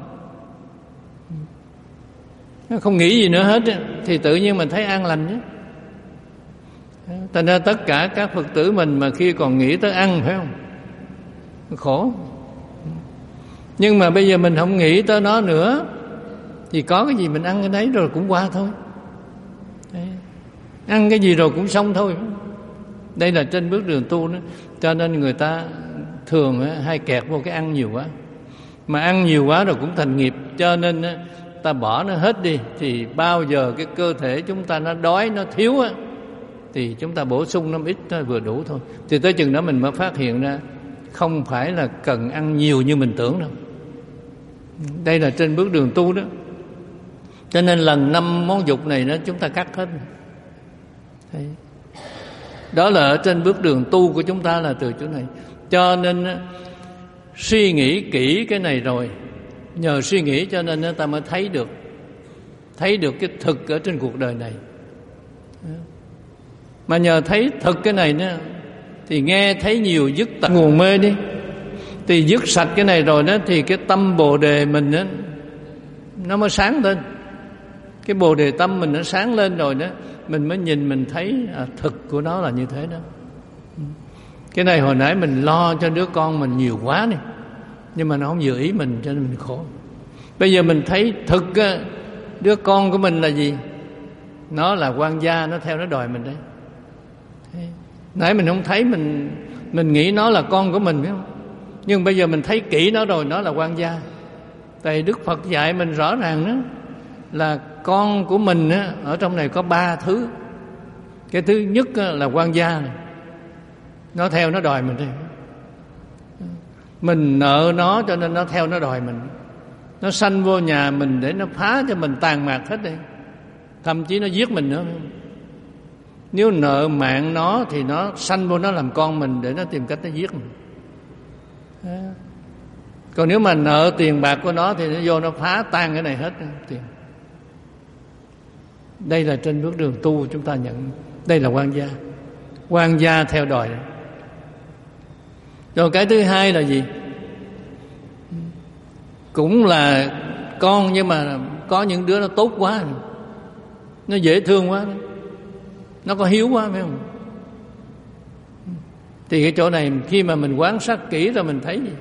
Không nghĩ gì nữa hết thì tự nhiên mình thấy an lành nhé. Thành ra tất cả các Phật tử mình mà khi còn nghĩ tới ăn, phải không? Khổ. Nhưng mà bây giờ mình không nghĩ tới nó nữa, thì có cái gì mình ăn cái đấy rồi cũng qua thôi. Đấy. Ăn cái gì rồi cũng xong thôi. Đây là trên bước đường tu đó. Cho nên người ta thường hay kẹt vô cái ăn nhiều quá. Mà ăn nhiều quá rồi cũng thành nghiệp. Cho nên ta bỏ nó hết đi, thì bao giờ cái cơ thể chúng ta nó đói, nó thiếu á, thì chúng ta bổ sung nó ít, nó vừa đủ thôi. Thì tới chừng đó mình mới phát hiện ra không phải là cần ăn nhiều như mình tưởng đâu. Đây là trên bước đường tu đó. Cho nên lần năm món dục này đó chúng ta cắt hết. Đấy. Đó là ở trên bước đường tu của chúng ta là từ chỗ này. Cho nên suy nghĩ kỹ cái này rồi, nhờ suy nghĩ cho nên ta mới thấy được thấy được cái thực ở trên cuộc đời này. Mà nhờ thấy thực cái này nữa, thì nghe thấy nhiều dứt tận nguồn mê đi. Thì dứt sạch cái này rồi đó, thì cái tâm Bồ Đề mình đó, nó mới sáng lên. Cái Bồ Đề tâm mình nó sáng lên rồi đó, mình mới nhìn mình thấy à, thực của nó là như thế đó. Cái này hồi nãy mình lo cho đứa con mình nhiều quá này, nhưng mà nó không vừa ý mình, cho nên mình khổ. Bây giờ mình thấy thực á, đứa con của mình là gì? Nó là quan gia, nó theo nó đòi mình đấy. Nãy mình không thấy, mình mình nghĩ nó là con của mình, biết không? Nhưng bây giờ mình thấy kỹ nó rồi, nó là quan gia. Tại Đức Phật dạy mình rõ ràng đó, là con của mình á, ở trong này có ba thứ. Cái thứ nhất á, là quan gia này. Nó theo nó đòi mình đi. Mình nợ nó cho nên nó theo nó đòi mình. Nó sanh vô nhà mình để nó phá cho mình tàn mạc hết đi, thậm chí nó giết mình nữa. Nếu nợ mạng nó thì nó sanh vô nó làm con mình để nó tìm cách nó giết mình. Còn nếu mà nợ tiền bạc của nó thì nó vô nó phá tan cái này hết tiền. Đây là trên bước đường tu chúng ta nhận. Đây là quan gia. Quan gia theo đòi. Rồi cái thứ hai là gì? Cũng là con, nhưng mà có những đứa nó tốt quá, nó dễ thương quá, nó có hiếu quá, phải không? Thì cái chỗ này khi mà mình quan sát kỹ rồi mình thấy gì?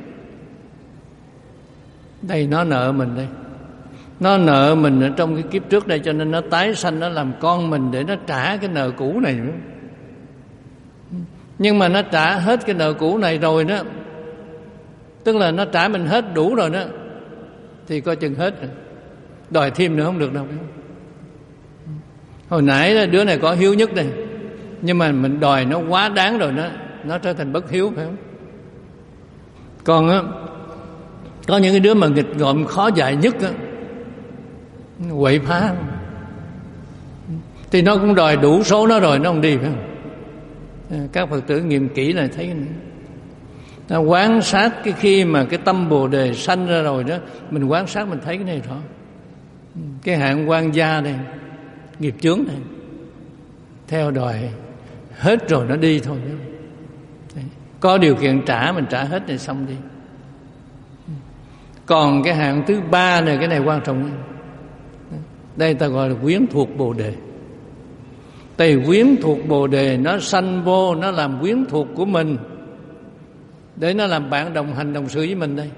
Đây nó nợ mình đây. Nó nợ mình ở trong cái kiếp trước đây, cho nên nó tái sanh, nó làm con mình để nó trả cái nợ cũ này nữa. Nhưng mà nó trả hết cái nợ cũ này rồi đó, tức là nó trả mình hết đủ rồi đó, thì coi chừng hết rồi. Đòi thêm nữa không được đâu. Hồi nãy đứa này có hiếu nhất đây, nhưng mà mình đòi nó quá đáng rồi, nó nó trở thành bất hiếu, phải không? Còn á, có những cái đứa mà nghịch ngợm khó dạy nhất á, quậy phá, thì nó cũng đòi đủ số nó rồi nó không đi, phải không? Các Phật tử nghiệm kỹ là thấy ta quan sát cái khi mà cái tâm Bồ Đề sanh ra rồi đó, mình quan sát mình thấy cái này rõ. Cái hạng quan gia đây, nghiệp chướng này, theo đòi hết rồi nó đi thôi. Có điều kiện trả mình trả hết rồi xong đi. Còn cái hạng thứ ba này, cái này quan trọng. Đây ta gọi là quyến thuộc Bồ Đề. Tại quyến thuộc Bồ Đề nó sanh vô, nó làm quyến thuộc của mình, để nó làm bạn đồng hành đồng sự với mình đây.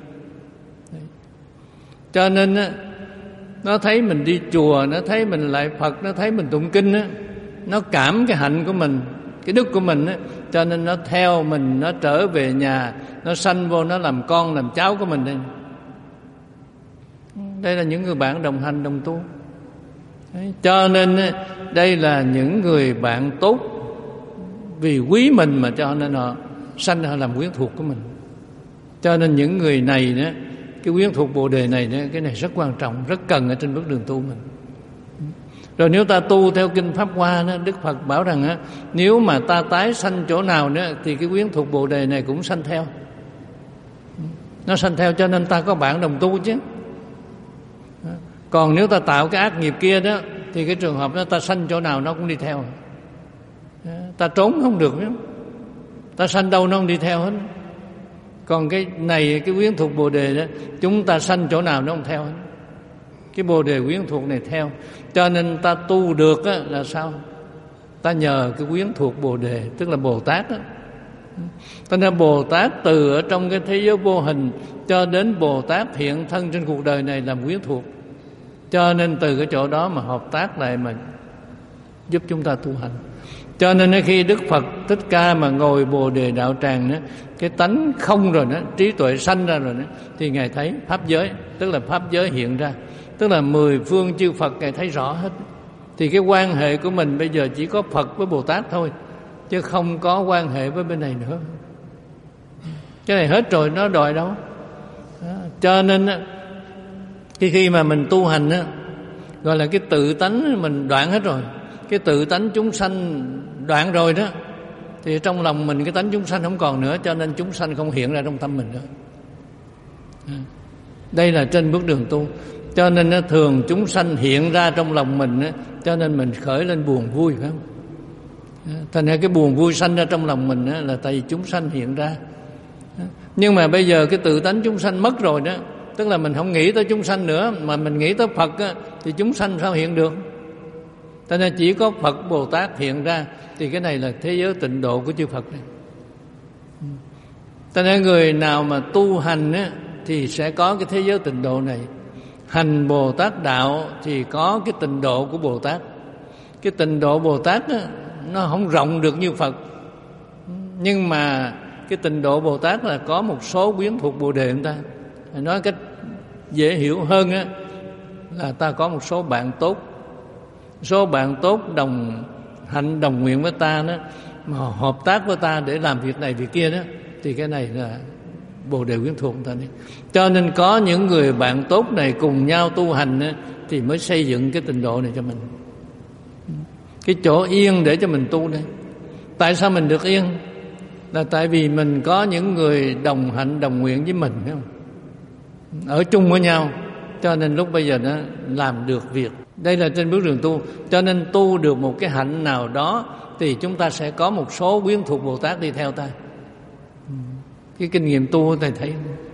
Cho nên á, nó thấy mình đi chùa, nó thấy mình lại Phật, nó thấy mình tụng kinh á, nó cảm cái hạnh của mình, cái đức của mình á, cho nên nó theo mình, nó trở về nhà, nó sanh vô, nó làm con làm cháu của mình đây. Đây là những người bạn đồng hành đồng tu. Đấy, cho nên đây là những người bạn tốt, vì quý mình mà cho nên họ sanh họ làm quyến thuộc của mình. Cho nên những người này đó, cái quyến thuộc Bồ Đề này đó, cái này rất quan trọng, rất cần ở trên bước đường tu mình. Rồi nếu ta tu theo kinh Pháp Hoa đó, Đức Phật bảo rằng á, nếu mà ta tái sanh chỗ nào nữa thì cái quyến thuộc Bồ Đề này cũng sanh theo. Nó sanh theo, cho nên ta có bạn đồng tu chứ. Còn nếu ta tạo cái ác nghiệp kia đó, thì cái trường hợp đó ta sanh chỗ nào nó cũng đi theo. Ta trốn không được, ta sanh đâu nó không đi theo hết. Còn cái này, cái quyến thuộc Bồ Đề đó, chúng ta sanh chỗ nào nó không theo hết. Cái Bồ Đề quyến thuộc này theo. Cho nên ta tu được á, là sao? Ta nhờ cái quyến thuộc Bồ Đề, tức là Bồ Tát á. Cho nên Bồ Tát từ ở trong cái thế giới vô hình cho đến Bồ Tát hiện thân trên cuộc đời này làm quyến thuộc. Cho nên từ cái chỗ đó mà hợp tác lại mà giúp chúng ta tu hành. Cho nên khi Đức Phật Thích Ca mà ngồi Bồ Đề đạo tràng đó, cái tánh không rồi đó, trí tuệ sanh ra rồi đó, thì Ngài thấy pháp giới, tức là pháp giới hiện ra, tức là mười phương chư Phật Ngài thấy rõ hết. Thì cái quan hệ của mình bây giờ chỉ có Phật với Bồ Tát thôi, chứ không có quan hệ với bên này nữa. Cái này hết rồi, nó đòi đâu. Đó. Cho nên cái khi mà mình tu hành á, gọi là cái tự tánh mình đoạn hết rồi, cái tự tánh chúng sanh đoạn rồi đó, thì trong lòng mình cái tánh chúng sanh không còn nữa, cho nên chúng sanh không hiện ra trong tâm mình nữa. Đây là trên bước đường tu. Cho nên nó thường chúng sanh hiện ra trong lòng mình á, cho nên mình khởi lên buồn vui, phải không? Thành ra cái buồn vui sanh ra trong lòng mình á, là tại vì chúng sanh hiện ra. Nhưng mà bây giờ cái tự tánh chúng sanh mất rồi đó, tức là mình không nghĩ tới chúng sanh nữa, mà mình nghĩ tới Phật á, thì chúng sanh sao hiện được? Cho nên chỉ có Phật Bồ Tát hiện ra, thì cái này là thế giới tịnh độ của chư Phật này. Cho nên người nào mà tu hành á, thì sẽ có cái thế giới tịnh độ này. Hành Bồ Tát đạo thì có cái tịnh độ của Bồ Tát. Cái tịnh độ Bồ Tát á, nó không rộng được như Phật, nhưng mà cái tịnh độ Bồ Tát là có một số quyến thuộc Bồ Đề người ta. Nói cách dễ hiểu hơn á, là ta có một số bạn tốt. Số bạn tốt đồng hạnh đồng nguyện với ta đó, mà hợp tác với ta để làm việc này việc kia đó, thì cái này là Bồ Đề quyến thuộc ta đi. Cho nên có những người bạn tốt này cùng nhau tu hành đó, thì mới xây dựng cái tịnh độ này cho mình, cái chỗ yên để cho mình tu đây. Tại sao mình được yên? Là tại vì mình có những người đồng hạnh đồng nguyện với mình, phải không? Ở chung với nhau, cho nên lúc bây giờ nó làm được việc. Đây là trên bước đường tu. Cho nên tu được một cái hạnh nào đó thì chúng ta sẽ có một số quyến thuộc Bồ Tát đi theo ta. Cái kinh nghiệm tu thầy thấy.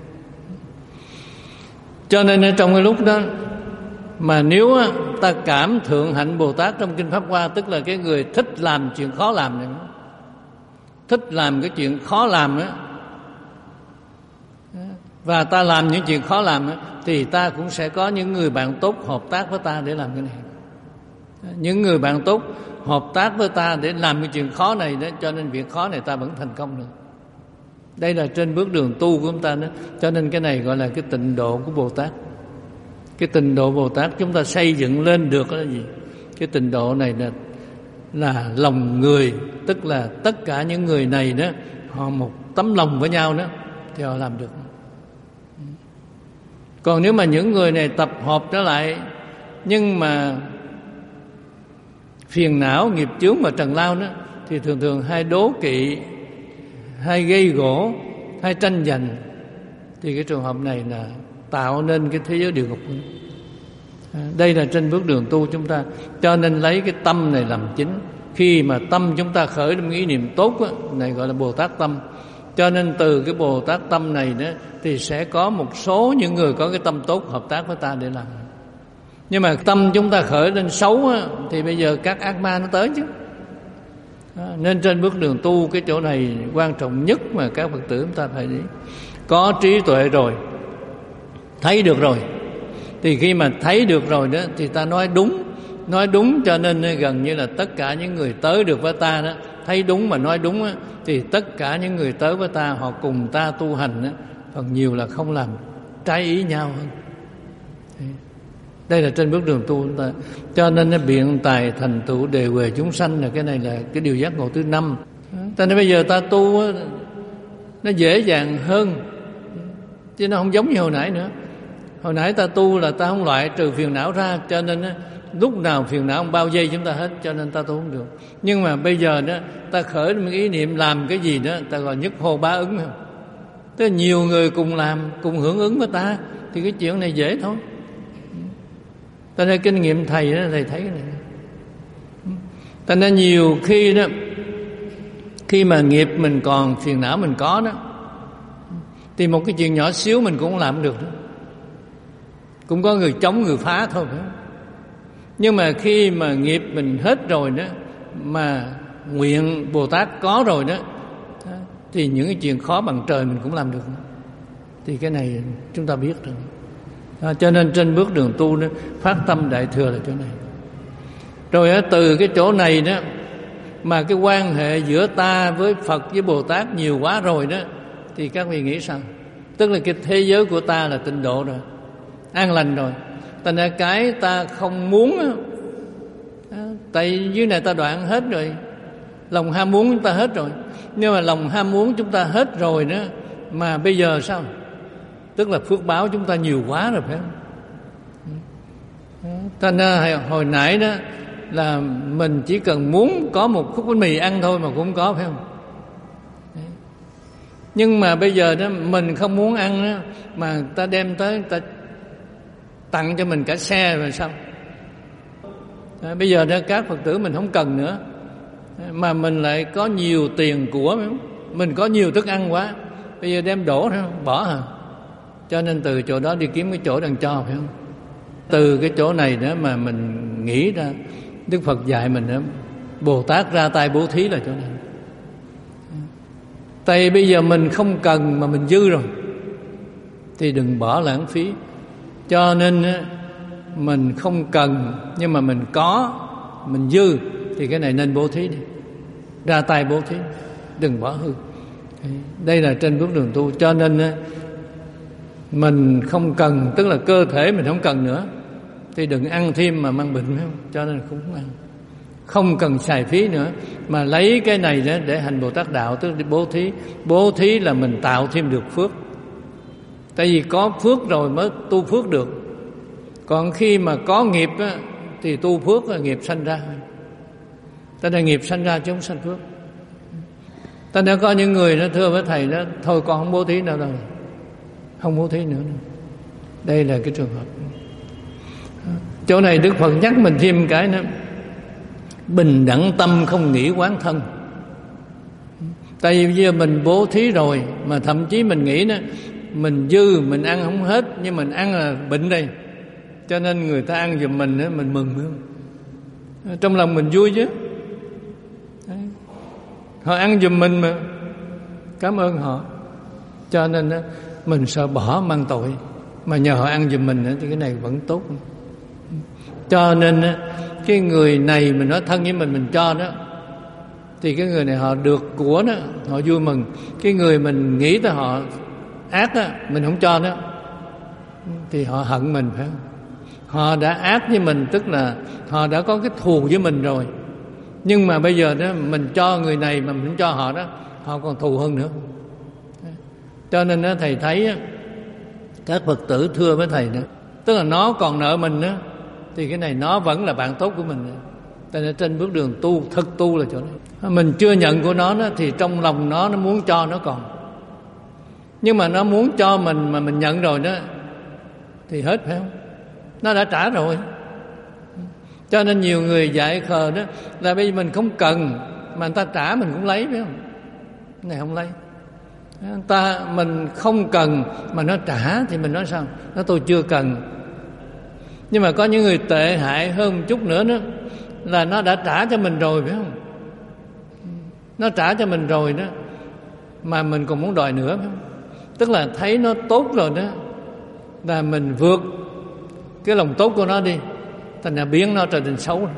Cho nên trong cái lúc đó mà nếu ta cảm thượng hạnh Bồ Tát trong Kinh Pháp Hoa, tức là cái người thích làm chuyện khó làm này, thích làm cái chuyện khó làm á, và ta làm những chuyện khó làm á, thì ta cũng sẽ có những người bạn tốt hợp tác với ta để làm cái này. Những người bạn tốt hợp tác với ta để làm cái chuyện khó này đó, cho nên việc khó này ta vẫn thành công được. Đây là trên bước đường tu của chúng ta đó. Cho nên cái này gọi là cái tịnh độ của Bồ Tát. Cái tịnh độ Bồ Tát chúng ta xây dựng lên được là gì? Cái tịnh độ này là là lòng người, tức là tất cả những người này đó, họ một tấm lòng với nhau đó thì họ làm được. Còn nếu mà những người này tập hợp trở lại nhưng mà phiền não, nghiệp chướng và trần lao đó, thì thường thường hay đố kỵ, hay gây gổ, hay tranh giành, thì cái trường hợp này là tạo nên cái thế giới địa ngục. Đây là trên bước đường tu chúng ta. Cho nên lấy cái tâm này làm chính. Khi mà tâm chúng ta khởi một ý niệm tốt đó, này gọi là Bồ Tát tâm. Cho nên từ cái Bồ Tát tâm này đó, thì sẽ có một số những người có cái tâm tốt hợp tác với ta để làm. Nhưng mà tâm chúng ta khởi lên xấu á, thì bây giờ các ác ma nó tới chứ. À, nên trên bước đường tu cái chỗ này quan trọng nhất mà các Phật tử chúng ta phải đi. Có trí tuệ rồi, thấy được rồi, thì khi mà thấy được rồi đó thì ta nói đúng. Nói đúng cho nên gần như là tất cả những người tới được với ta đó, thấy đúng mà nói đúng á, thì tất cả những người tới với ta, họ cùng ta tu hành á, phần nhiều là không làm trái ý nhau hơn. Đây là trên bước đường tu chúng ta. Cho nên nó biện tài thành tựu đề huệ chúng sanh là cái này là cái điều giác ngộ thứ năm. Cho nên bây giờ ta tu á, nó dễ dàng hơn, chứ nó không giống như hồi nãy nữa. Hồi nãy ta tu là ta không loại trừ phiền não ra, cho nên á, lúc nào phiền não không bao vây chúng ta hết, cho nên ta tu không được. Nhưng mà bây giờ đó ta khởi một ý niệm làm cái gì đó, ta gọi nhất hô bá ứng. Tức là nhiều người cùng làm, cùng hưởng ứng với ta, thì cái chuyện này dễ thôi. Ta nên kinh nghiệm thầy đó, thầy thấy cái này. Ta nên nhiều khi đó, khi mà nghiệp mình còn, phiền não mình có đó, thì một cái chuyện nhỏ xíu mình cũng làm được đó. Cũng có người chống người phá thôi phải không? Nhưng mà khi mà nghiệp mình hết rồi đó, mà nguyện Bồ Tát có rồi đó, thì những cái chuyện khó bằng trời mình cũng làm được. Thì cái này chúng ta biết rồi. À, cho nên trên bước đường tu đó, phát tâm đại thừa là chỗ này. Rồi từ cái chỗ này đó mà cái quan hệ giữa ta với Phật với Bồ Tát nhiều quá rồi đó, thì các vị nghĩ sao? Tức là cái thế giới của ta là tịnh độ rồi, an lành rồi. Thành ra cái ta không muốn á, tại dưới này ta đoạn hết rồi, lòng ham muốn chúng ta hết rồi. Nhưng mà lòng ham muốn chúng ta hết rồi đó, mà bây giờ sao? Tức là phước báo chúng ta nhiều quá rồi phải không? Thành ra hồi nãy đó là mình chỉ cần muốn có một khúc bánh mì ăn thôi mà cũng không có phải không? Nhưng mà bây giờ đó mình không muốn ăn đó, mà ta đem tới ta tặng cho mình cả xe rồi sao? À, bây giờ đó các Phật tử mình không cần nữa, mà mình lại có nhiều tiền của, mình có nhiều thức ăn quá, bây giờ đem đổ ra bỏ hả? Cho nên từ chỗ đó đi kiếm cái chỗ đằng cho phải không? Từ cái chỗ này đó mà mình nghĩ ra, Đức Phật dạy mình đó, Bồ Tát ra tay bố thí là chỗ này. Tại bây giờ mình không cần mà mình dư rồi, thì đừng bỏ lãng phí. Cho nên mình không cần nhưng mà mình có, mình dư, thì cái này nên bố thí đi, ra tay bố thí, đừng bỏ hư. Đây là trên bước đường tu. Cho nên mình không cần, tức là cơ thể mình không cần nữa, thì đừng ăn thêm mà mang bệnh, phải không? Cho nên không ăn. không cần xài phí nữa, mà lấy cái này đó để hành Bồ Tát đạo, tức là bố thí. Bố thí là mình tạo thêm được phước, tại vì có phước rồi mới tu phước được. Còn khi mà có nghiệp á, thì tu phước là nghiệp sanh ra, ta là nghiệp sanh ra chứ không sanh phước. Ta đã có những người nó thưa với thầy đó, thôi con không bố thí nữa đâu, không bố thí nữa. Đây là cái trường hợp. Chỗ này Đức Phật nhắc mình thêm cái nữa, bình đẳng tâm không nghĩ quán thân. Tại vì bây giờ mình bố thí rồi, mà thậm chí mình nghĩ đó, mình dư mình ăn không hết, nhưng mình ăn là bệnh đây, cho nên người ta ăn giùm mình đó, mình mừng nữa. Trong lòng mình vui chứ. Đấy. Họ ăn giùm mình mà, cảm ơn họ. Cho nên đó, mình sợ bỏ mang tội, mà nhờ họ ăn giùm mình đó, thì cái này vẫn tốt. Cho nên đó, cái người này mình nói thân với mình, mình cho đó, thì cái người này họ được của đó, họ vui mừng. Cái người mình nghĩ tới họ ác đó, mình không cho đó, thì họ hận mình, phải không? Họ đã ác với mình, tức là họ đã có cái thù với mình rồi. Nhưng mà bây giờ đó mình cho người này mà mình không cho họ đó, họ còn thù hơn nữa. Cho nên đó, thầy thấy các Phật tử thưa với thầy đó, tức là nó còn nợ mình đó, thì cái này nó vẫn là bạn tốt của mình. Tại nên trên bước đường tu, thực tu là chỗ này. Mình chưa nhận của nó đó, thì trong lòng nó nó muốn cho nó còn. Nhưng mà nó muốn cho mình mà mình nhận rồi đó, thì hết, phải không? Nó đã trả rồi. Cho nên nhiều người dại khờ đó, là bây giờ mình không cần mà người ta trả mình cũng lấy, phải không? Cái này không lấy. Ta mình không cần mà nó trả thì mình nói sao? Nó tôi chưa cần. Nhưng mà có những người tệ hại hơn một chút nữa đó, là nó đã trả cho mình rồi, phải không? Nó trả cho mình rồi đó, mà mình còn muốn đòi nữa, phải không? Tức là thấy nó tốt rồi đó, là mình vượt cái lòng tốt của nó đi, thành ra biến nó trở thành xấu.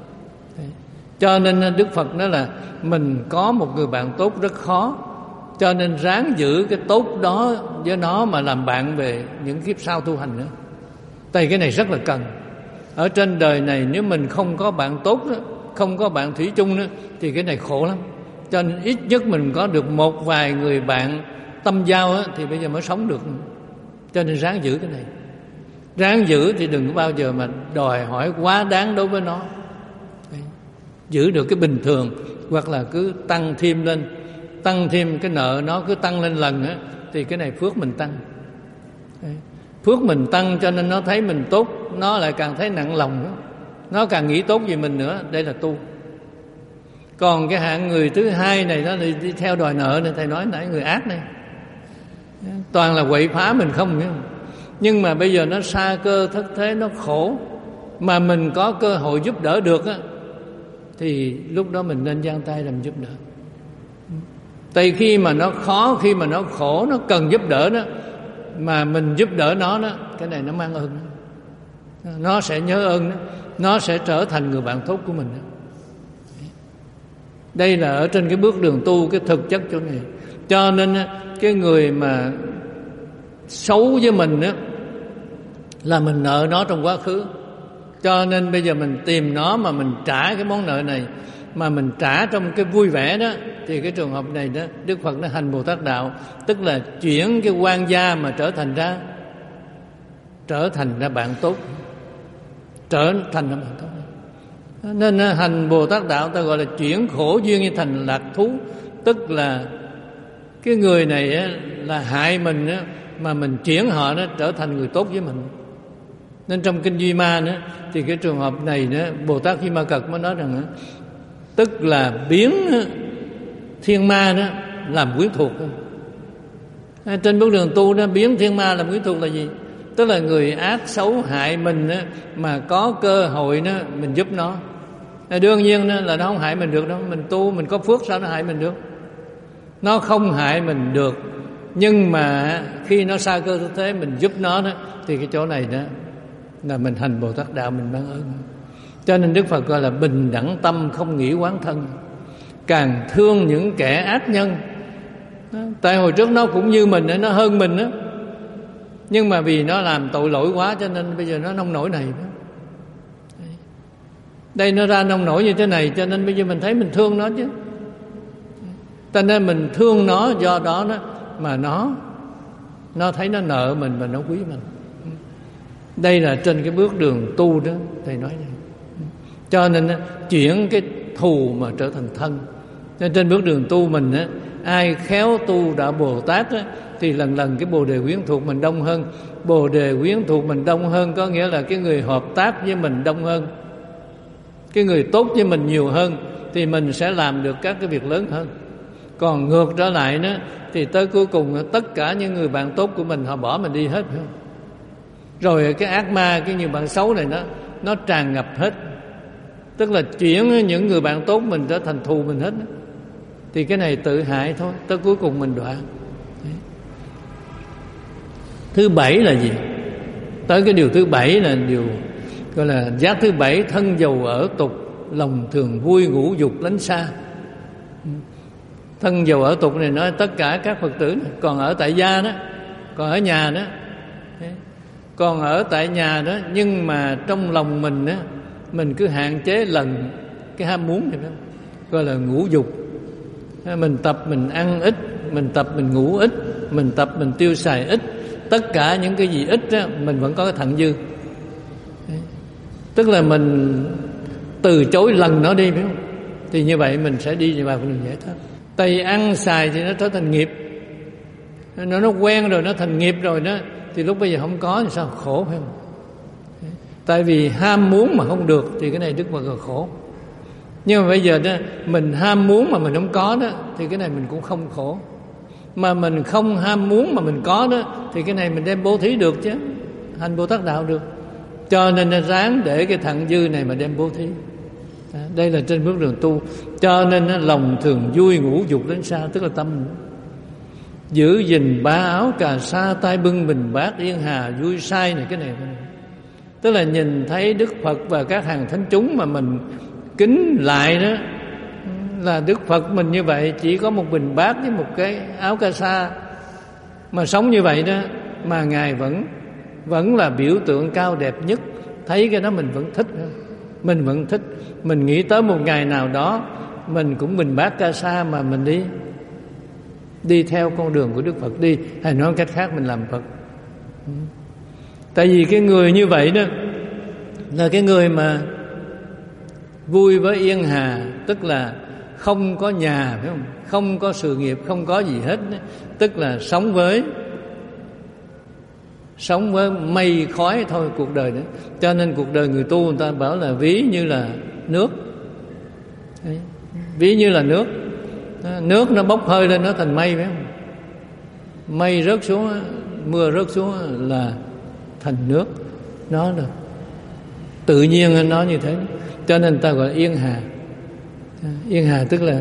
Cho nên Đức Phật nói là mình có một người bạn tốt rất khó, cho nên ráng giữ cái tốt đó với nó mà làm bạn về những kiếp sau tu hành nữa. Tại cái này rất là cần. Ở trên đời này nếu mình không có bạn tốt đó, không có bạn thủy chung nữa, thì cái này khổ lắm. Cho nên ít nhất mình có được một vài người bạn tâm giao đó, thì bây giờ mới sống được. Cho nên ráng giữ cái này. Ráng giữ thì đừng có bao giờ mà đòi hỏi quá đáng đối với nó. Đấy. Giữ được cái bình thường, hoặc là cứ tăng thêm lên, tăng thêm cái nợ nó cứ tăng lên lần á, thì cái này phước mình tăng. Đấy. Phước mình tăng cho nên nó thấy mình tốt, nó lại càng thấy nặng lòng nữa. Nó càng nghĩ tốt về mình nữa. Đây là tu. Còn cái hạng người thứ hai này, nó đi theo đòi nợ này, thầy nói nãy người ác này, toàn là quậy phá mình không nữa. Nhưng mà bây giờ nó sa cơ thất thế, nó khổ, mà mình có cơ hội giúp đỡ được á, thì lúc đó mình nên giang tay làm giúp đỡ. Tại khi mà nó khó, khi mà nó khổ, nó cần giúp đỡ đó, mà mình giúp đỡ nó đó, cái này nó mang ơn đó. Nó sẽ nhớ ơn đó. Nó sẽ trở thành người bạn tốt của mình đó. Đây là ở trên cái bước đường tu, cái thực chất chỗ này. Cho nên cái người mà xấu với mình đó, là mình nợ nó trong quá khứ. Cho nên bây giờ mình tìm nó mà mình trả cái món nợ này, mà mình trả trong cái vui vẻ đó, thì cái trường hợp này đó, Đức Phật nó hành Bồ Tát đạo, tức là chuyển cái quan gia mà trở thành ra trở thành ra bạn tốt, trở thành ra bạn tốt. Nên hành Bồ Tát đạo ta gọi là chuyển khổ duyên như thành lạc thú. Tức là cái người này á, là hại mình á, mà mình chuyển họ nó trở thành người tốt với mình. Nên trong kinh Duy Ma nữa, thì cái trường hợp này nữa, Bồ Tát Duy Ma Cật mới nói rằng á, tức là biến thiên ma đó làm quyến thuộc. Trên bước đường tu đó, biến thiên ma làm quyến thuộc là gì? Tức là người ác xấu hại mình đó, mà có cơ hội đó mình giúp nó. Đương nhiên đó, là nó không hại mình được đâu. Mình tu mình có phước sao nó hại mình được? Nó không hại mình được, nhưng mà khi nó xa cơ thế mình giúp nó đó, thì cái chỗ này đó là mình hành Bồ Tát đạo, mình ban ơn. Cho nên Đức Phật gọi là bình đẳng tâm không nghĩ oán thân. Càng thương những kẻ ác nhân đó, tại hồi trước nó cũng như mình, nó hơn mình đó, nhưng mà vì nó làm tội lỗi quá cho nên bây giờ nó nông nổi này đó. Đây nó ra nông nổi như thế này, cho nên bây giờ mình thấy mình thương nó chứ. Cho nên mình thương nó, do đó nó mà nó nó thấy nó nợ mình và nó quý mình. Đây là trên cái bước đường tu đó, thầy nói vậy. Cho nên chuyển cái thù mà trở thành thân. Nên trên bước đường tu mình á, ai khéo tu đạo Bồ Tát á, thì lần lần cái bồ đề quyến thuộc mình đông hơn. Bồ đề quyến thuộc mình đông hơn có nghĩa là cái người hợp tác với mình đông hơn, cái người tốt với mình nhiều hơn, thì mình sẽ làm được các cái việc lớn hơn. Còn ngược trở lại đó thì tới cuối cùng tất cả những người bạn tốt của mình họ bỏ mình đi hết, phải không? Rồi cái ác ma, cái nhiều bạn xấu này nó nó tràn ngập hết, tức là chuyển những người bạn tốt mình trở thành thù mình hết. Thì cái này tự hại thôi, tới cuối cùng mình đọa. Thứ bảy là gì? Tới cái điều thứ bảy là điều gọi là giác thứ bảy: thân dầu ở tục, lòng thường vui, ngũ dục lánh xa. Thân dầu ở tục này nói tất cả các Phật tử này. Còn ở tại gia đó, còn ở nhà đó, còn ở tại nhà đó, nhưng mà trong lòng mình đó, mình cứ hạn chế lần cái ham muốn này đó, gọi là ngũ dục. Mình tập mình ăn ít, mình tập mình ngủ ít, mình tập mình tiêu xài ít. Tất cả những cái gì ít đó, mình vẫn có cái thặng dư. Tức là mình từ chối lần nó đi, phải không? Thì như vậy mình sẽ đi vào con đường giải thoát. Tại ăn xài thì nó trở thành nghiệp, nó nó quen rồi, nó thành nghiệp rồi đó, thì lúc bây giờ không có thì sao? Khổ, phải không? Tại vì ham muốn mà không được thì cái này Đức Phật là khổ. Nhưng mà bây giờ đó mình ham muốn mà mình không có đó, thì cái này mình cũng không khổ. Mà mình không ham muốn mà mình có đó, thì cái này mình đem bố thí được chứ, hành Bồ Tát đạo được. Cho nên nó ráng để cái thặng dư này mà đem bố thí. Đây là trên bước đường tu. Cho nên lòng thường vui, ngũ dục đến xa, tức là tâm. Giữ gìn ba áo cà sa, tay bưng bình bát, yên hà vui say này, cái này, cái này. Tức là nhìn thấy Đức Phật và các hàng thánh chúng mà mình kính lại đó, là Đức Phật mình như vậy, chỉ có một bình bát với một cái áo cà sa mà sống như vậy đó, mà Ngài vẫn vẫn là biểu tượng cao đẹp nhất. Thấy cái đó mình vẫn thích, mình vẫn thích. Mình nghĩ tới một ngày nào đó mình cũng bình bát ca sa mà mình đi đi theo con đường của Đức Phật đi, hay nói cách khác mình làm Phật. Tại vì cái người như vậy đó là cái người mà vui với yên hà, tức là không có nhà, phải không? Không có sự nghiệp, không có gì hết, tức là sống với sống với mây khói thôi cuộc đời đó. Cho nên cuộc đời người tu người ta bảo là ví như là nước. Đấy, ví như là nước. Nước nó bốc hơi lên nó thành mây, phải không? Mây rớt xuống, mưa rớt xuống là thành nước. Nó được tự nhiên nó như thế. Cho nên ta gọi là yên hà. Yên hà tức là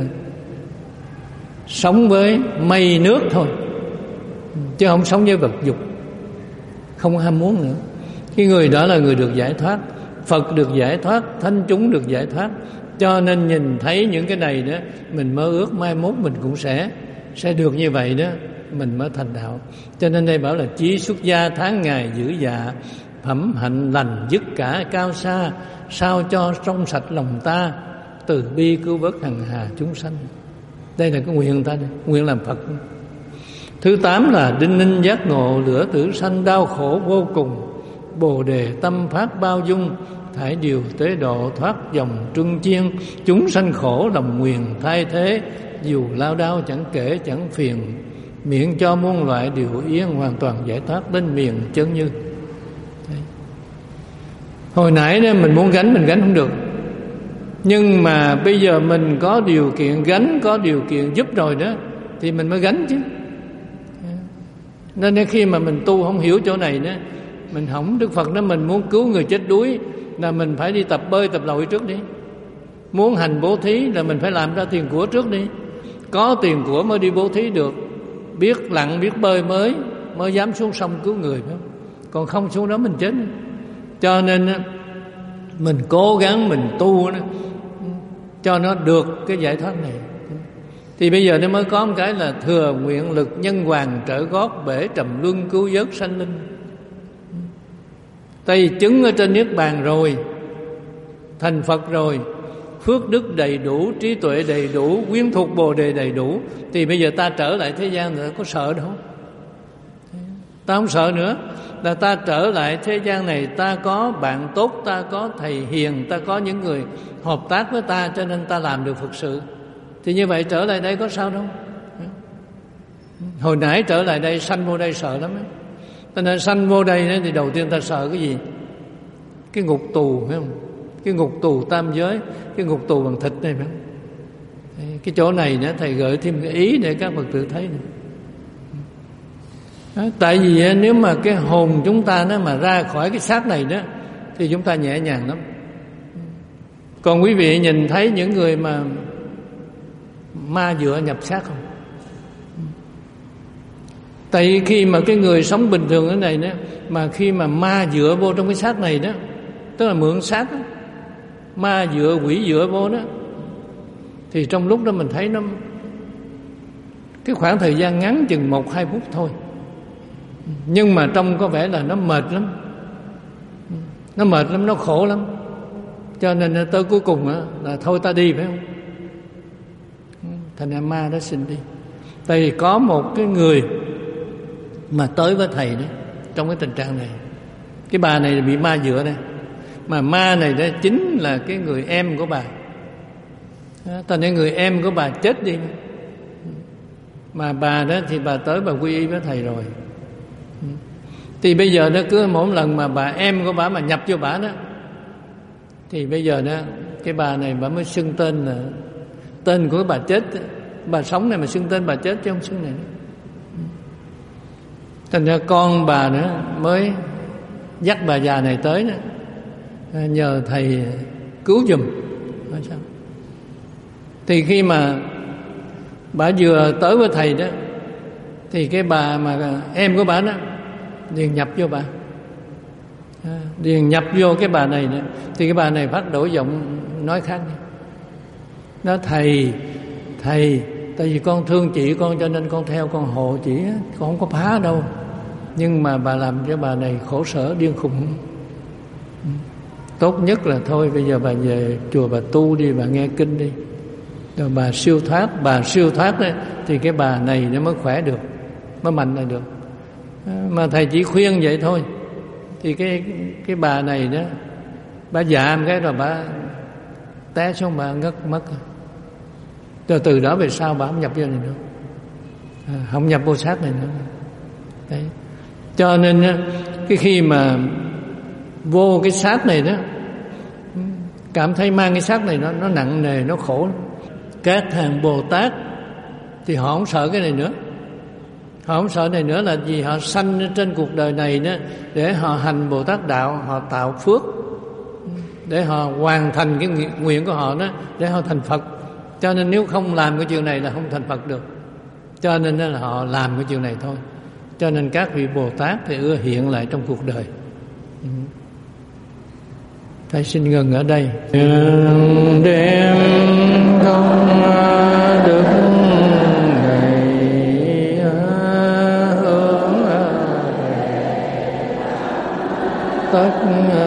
sống với mây nước thôi, chứ không sống với vật dục, không ham muốn nữa. Cái người đó là người được giải thoát. Phật được giải thoát, thánh chúng được giải thoát. Cho nên nhìn thấy những cái này đó, mình mơ ước mai mốt mình cũng sẽ sẽ được như vậy đó, mình mới thành đạo. Cho nên đây bảo là chí xuất gia tháng ngày giữ dạ, phẩm hạnh lành dứt cả cao xa, sao cho trong sạch lòng ta, từ bi cứu vớt hằng hà chúng sanh. Đây là cái nguyện ta đây, nguyện làm Phật. Thứ tám là đinh ninh giác ngộ, lửa tử sanh đau khổ vô cùng, bồ đề tâm phát bao dung, thải điều tế độ thoát dòng trưng chiên, chúng sanh khổ đồng nguyện thay thế, dù lao đao chẳng kể chẳng phiền, miệng cho muôn loại điều yên, hoàn toàn giải thoát đến miền chân như. Đấy. Hồi nãy đó mình muốn gánh mình gánh không được, nhưng mà bây giờ mình có điều kiện gánh, có điều kiện giúp rồi đó, thì mình mới gánh chứ. Nên khi mà mình tu không hiểu chỗ này đó, mình hỏng. Đức Phật nói mình muốn cứu người chết đuối là mình phải đi tập bơi, tập lội trước đi. Muốn hành bố thí là mình phải làm ra tiền của trước đi. Có tiền của mới đi bố thí được. Biết lặn, biết bơi mới mới dám xuống sông cứu người, phải không? Còn không xuống đó mình chết. Cho nên mình cố gắng mình tu đó, cho nó được cái giải thoát này. Thì bây giờ nó mới có một cái là thừa nguyện lực nhân hoàng trở gót, bể trầm luân cứu vớt sanh linh. Tại vì chứng ở trên Niết Bàn rồi, thành Phật rồi, phước đức đầy đủ, trí tuệ đầy đủ, quyến thuộc Bồ Đề đầy đủ, thì bây giờ ta trở lại thế gian nữa có sợ đâu. Ta không sợ nữa. Là ta trở lại thế gian này, ta có bạn tốt, ta có thầy hiền, ta có những người hợp tác với ta, cho nên ta làm được Phật sự. Thì như vậy trở lại đây có sao đâu. Hồi nãy trở lại đây sanh vô đây sợ lắm ấy. Cho nên sanh vô đây thì đầu tiên ta sợ cái gì? Cái ngục tù, phải không? Cái ngục tù tam giới, cái ngục tù bằng thịt này, phải không? Cái chỗ này nữa thầy gợi thêm cái ý để các Phật tử thấy này. Đó, tại vì nếu mà cái hồn chúng ta nó mà ra khỏi cái xác này đó thì chúng ta nhẹ nhàng lắm. Còn quý vị nhìn thấy những người mà ma dựa nhập xác không? Tại vì khi mà cái người sống bình thường ở này đó, mà khi mà ma dựa vô trong cái xác này đó, tức là mượn xác đó, ma dựa quỷ dựa vô đó, thì trong lúc đó mình thấy nó cái khoảng thời gian ngắn chừng một hai phút thôi, nhưng mà trông có vẻ là nó mệt lắm, nó mệt lắm, nó khổ lắm. Cho nên tới cuối cùng đó, là thôi ta đi, phải không? Thành ra ma đó xin đi. Tại vì có một cái người mà tới với thầy đó, trong cái tình trạng này, cái bà này bị ma dựa đây, mà ma này đó chính là cái người em của bà. Thành ra người em của bà chết đi, mà bà đó thì bà tới bà quy y với thầy rồi. Thì bây giờ đó cứ mỗi lần mà bà em của bà mà nhập vô bà đó, thì bây giờ đó cái bà này bà mới xưng tên là tên của bà chết. Bà sống này mà xưng tên bà chết chứ không xưng này. Thành ra con bà nữa mới dắt bà già này tới đó, nhờ thầy cứu giùm. Sao? Thì khi mà bà vừa tới với thầy đó, thì cái bà mà em của bà đó liền nhập vô bà, liền nhập vô cái bà này nữa. Thì cái bà này phát đổi giọng nói khác. Nói thầy, thầy, tại vì con thương chị con cho nên con theo con hộ chị, con không có phá đâu. Nhưng mà bà làm cho bà này khổ sở điên khùng. Tốt nhất là thôi bây giờ bà về chùa bà tu đi, bà nghe kinh đi, rồi bà siêu thoát. Bà siêu thoát đấy thì cái bà này nó mới khỏe được, mới mạnh lại được. Mà thầy chỉ khuyên vậy thôi. Thì cái cái bà này đó, bà dạ một cái rồi bà té xuống, bà ngất mất. Rồi từ đó về sau bà không nhập vô này nữa, à, không nhập vô xác này nữa. Đấy. Cho nên cái khi mà vô cái xác này đó, cảm thấy mang cái xác này nó nó nặng nề, nó khổ. Các hàng Bồ Tát thì họ không sợ cái này nữa. Họ không sợ này nữa là vì họ sanh trên cuộc đời này đó để họ hành Bồ Tát đạo, họ tạo phước để họ hoàn thành cái nguyện của họ đó, để họ thành Phật. Cho nên nếu không làm cái chuyện này là không thành Phật được. Cho nên là họ làm cái chuyện này thôi. Cho nên các vị Bồ Tát thì ưa hiện lại trong cuộc đời. Thầy xin ngừng ở đây. Đêm không đức ngày hướng tất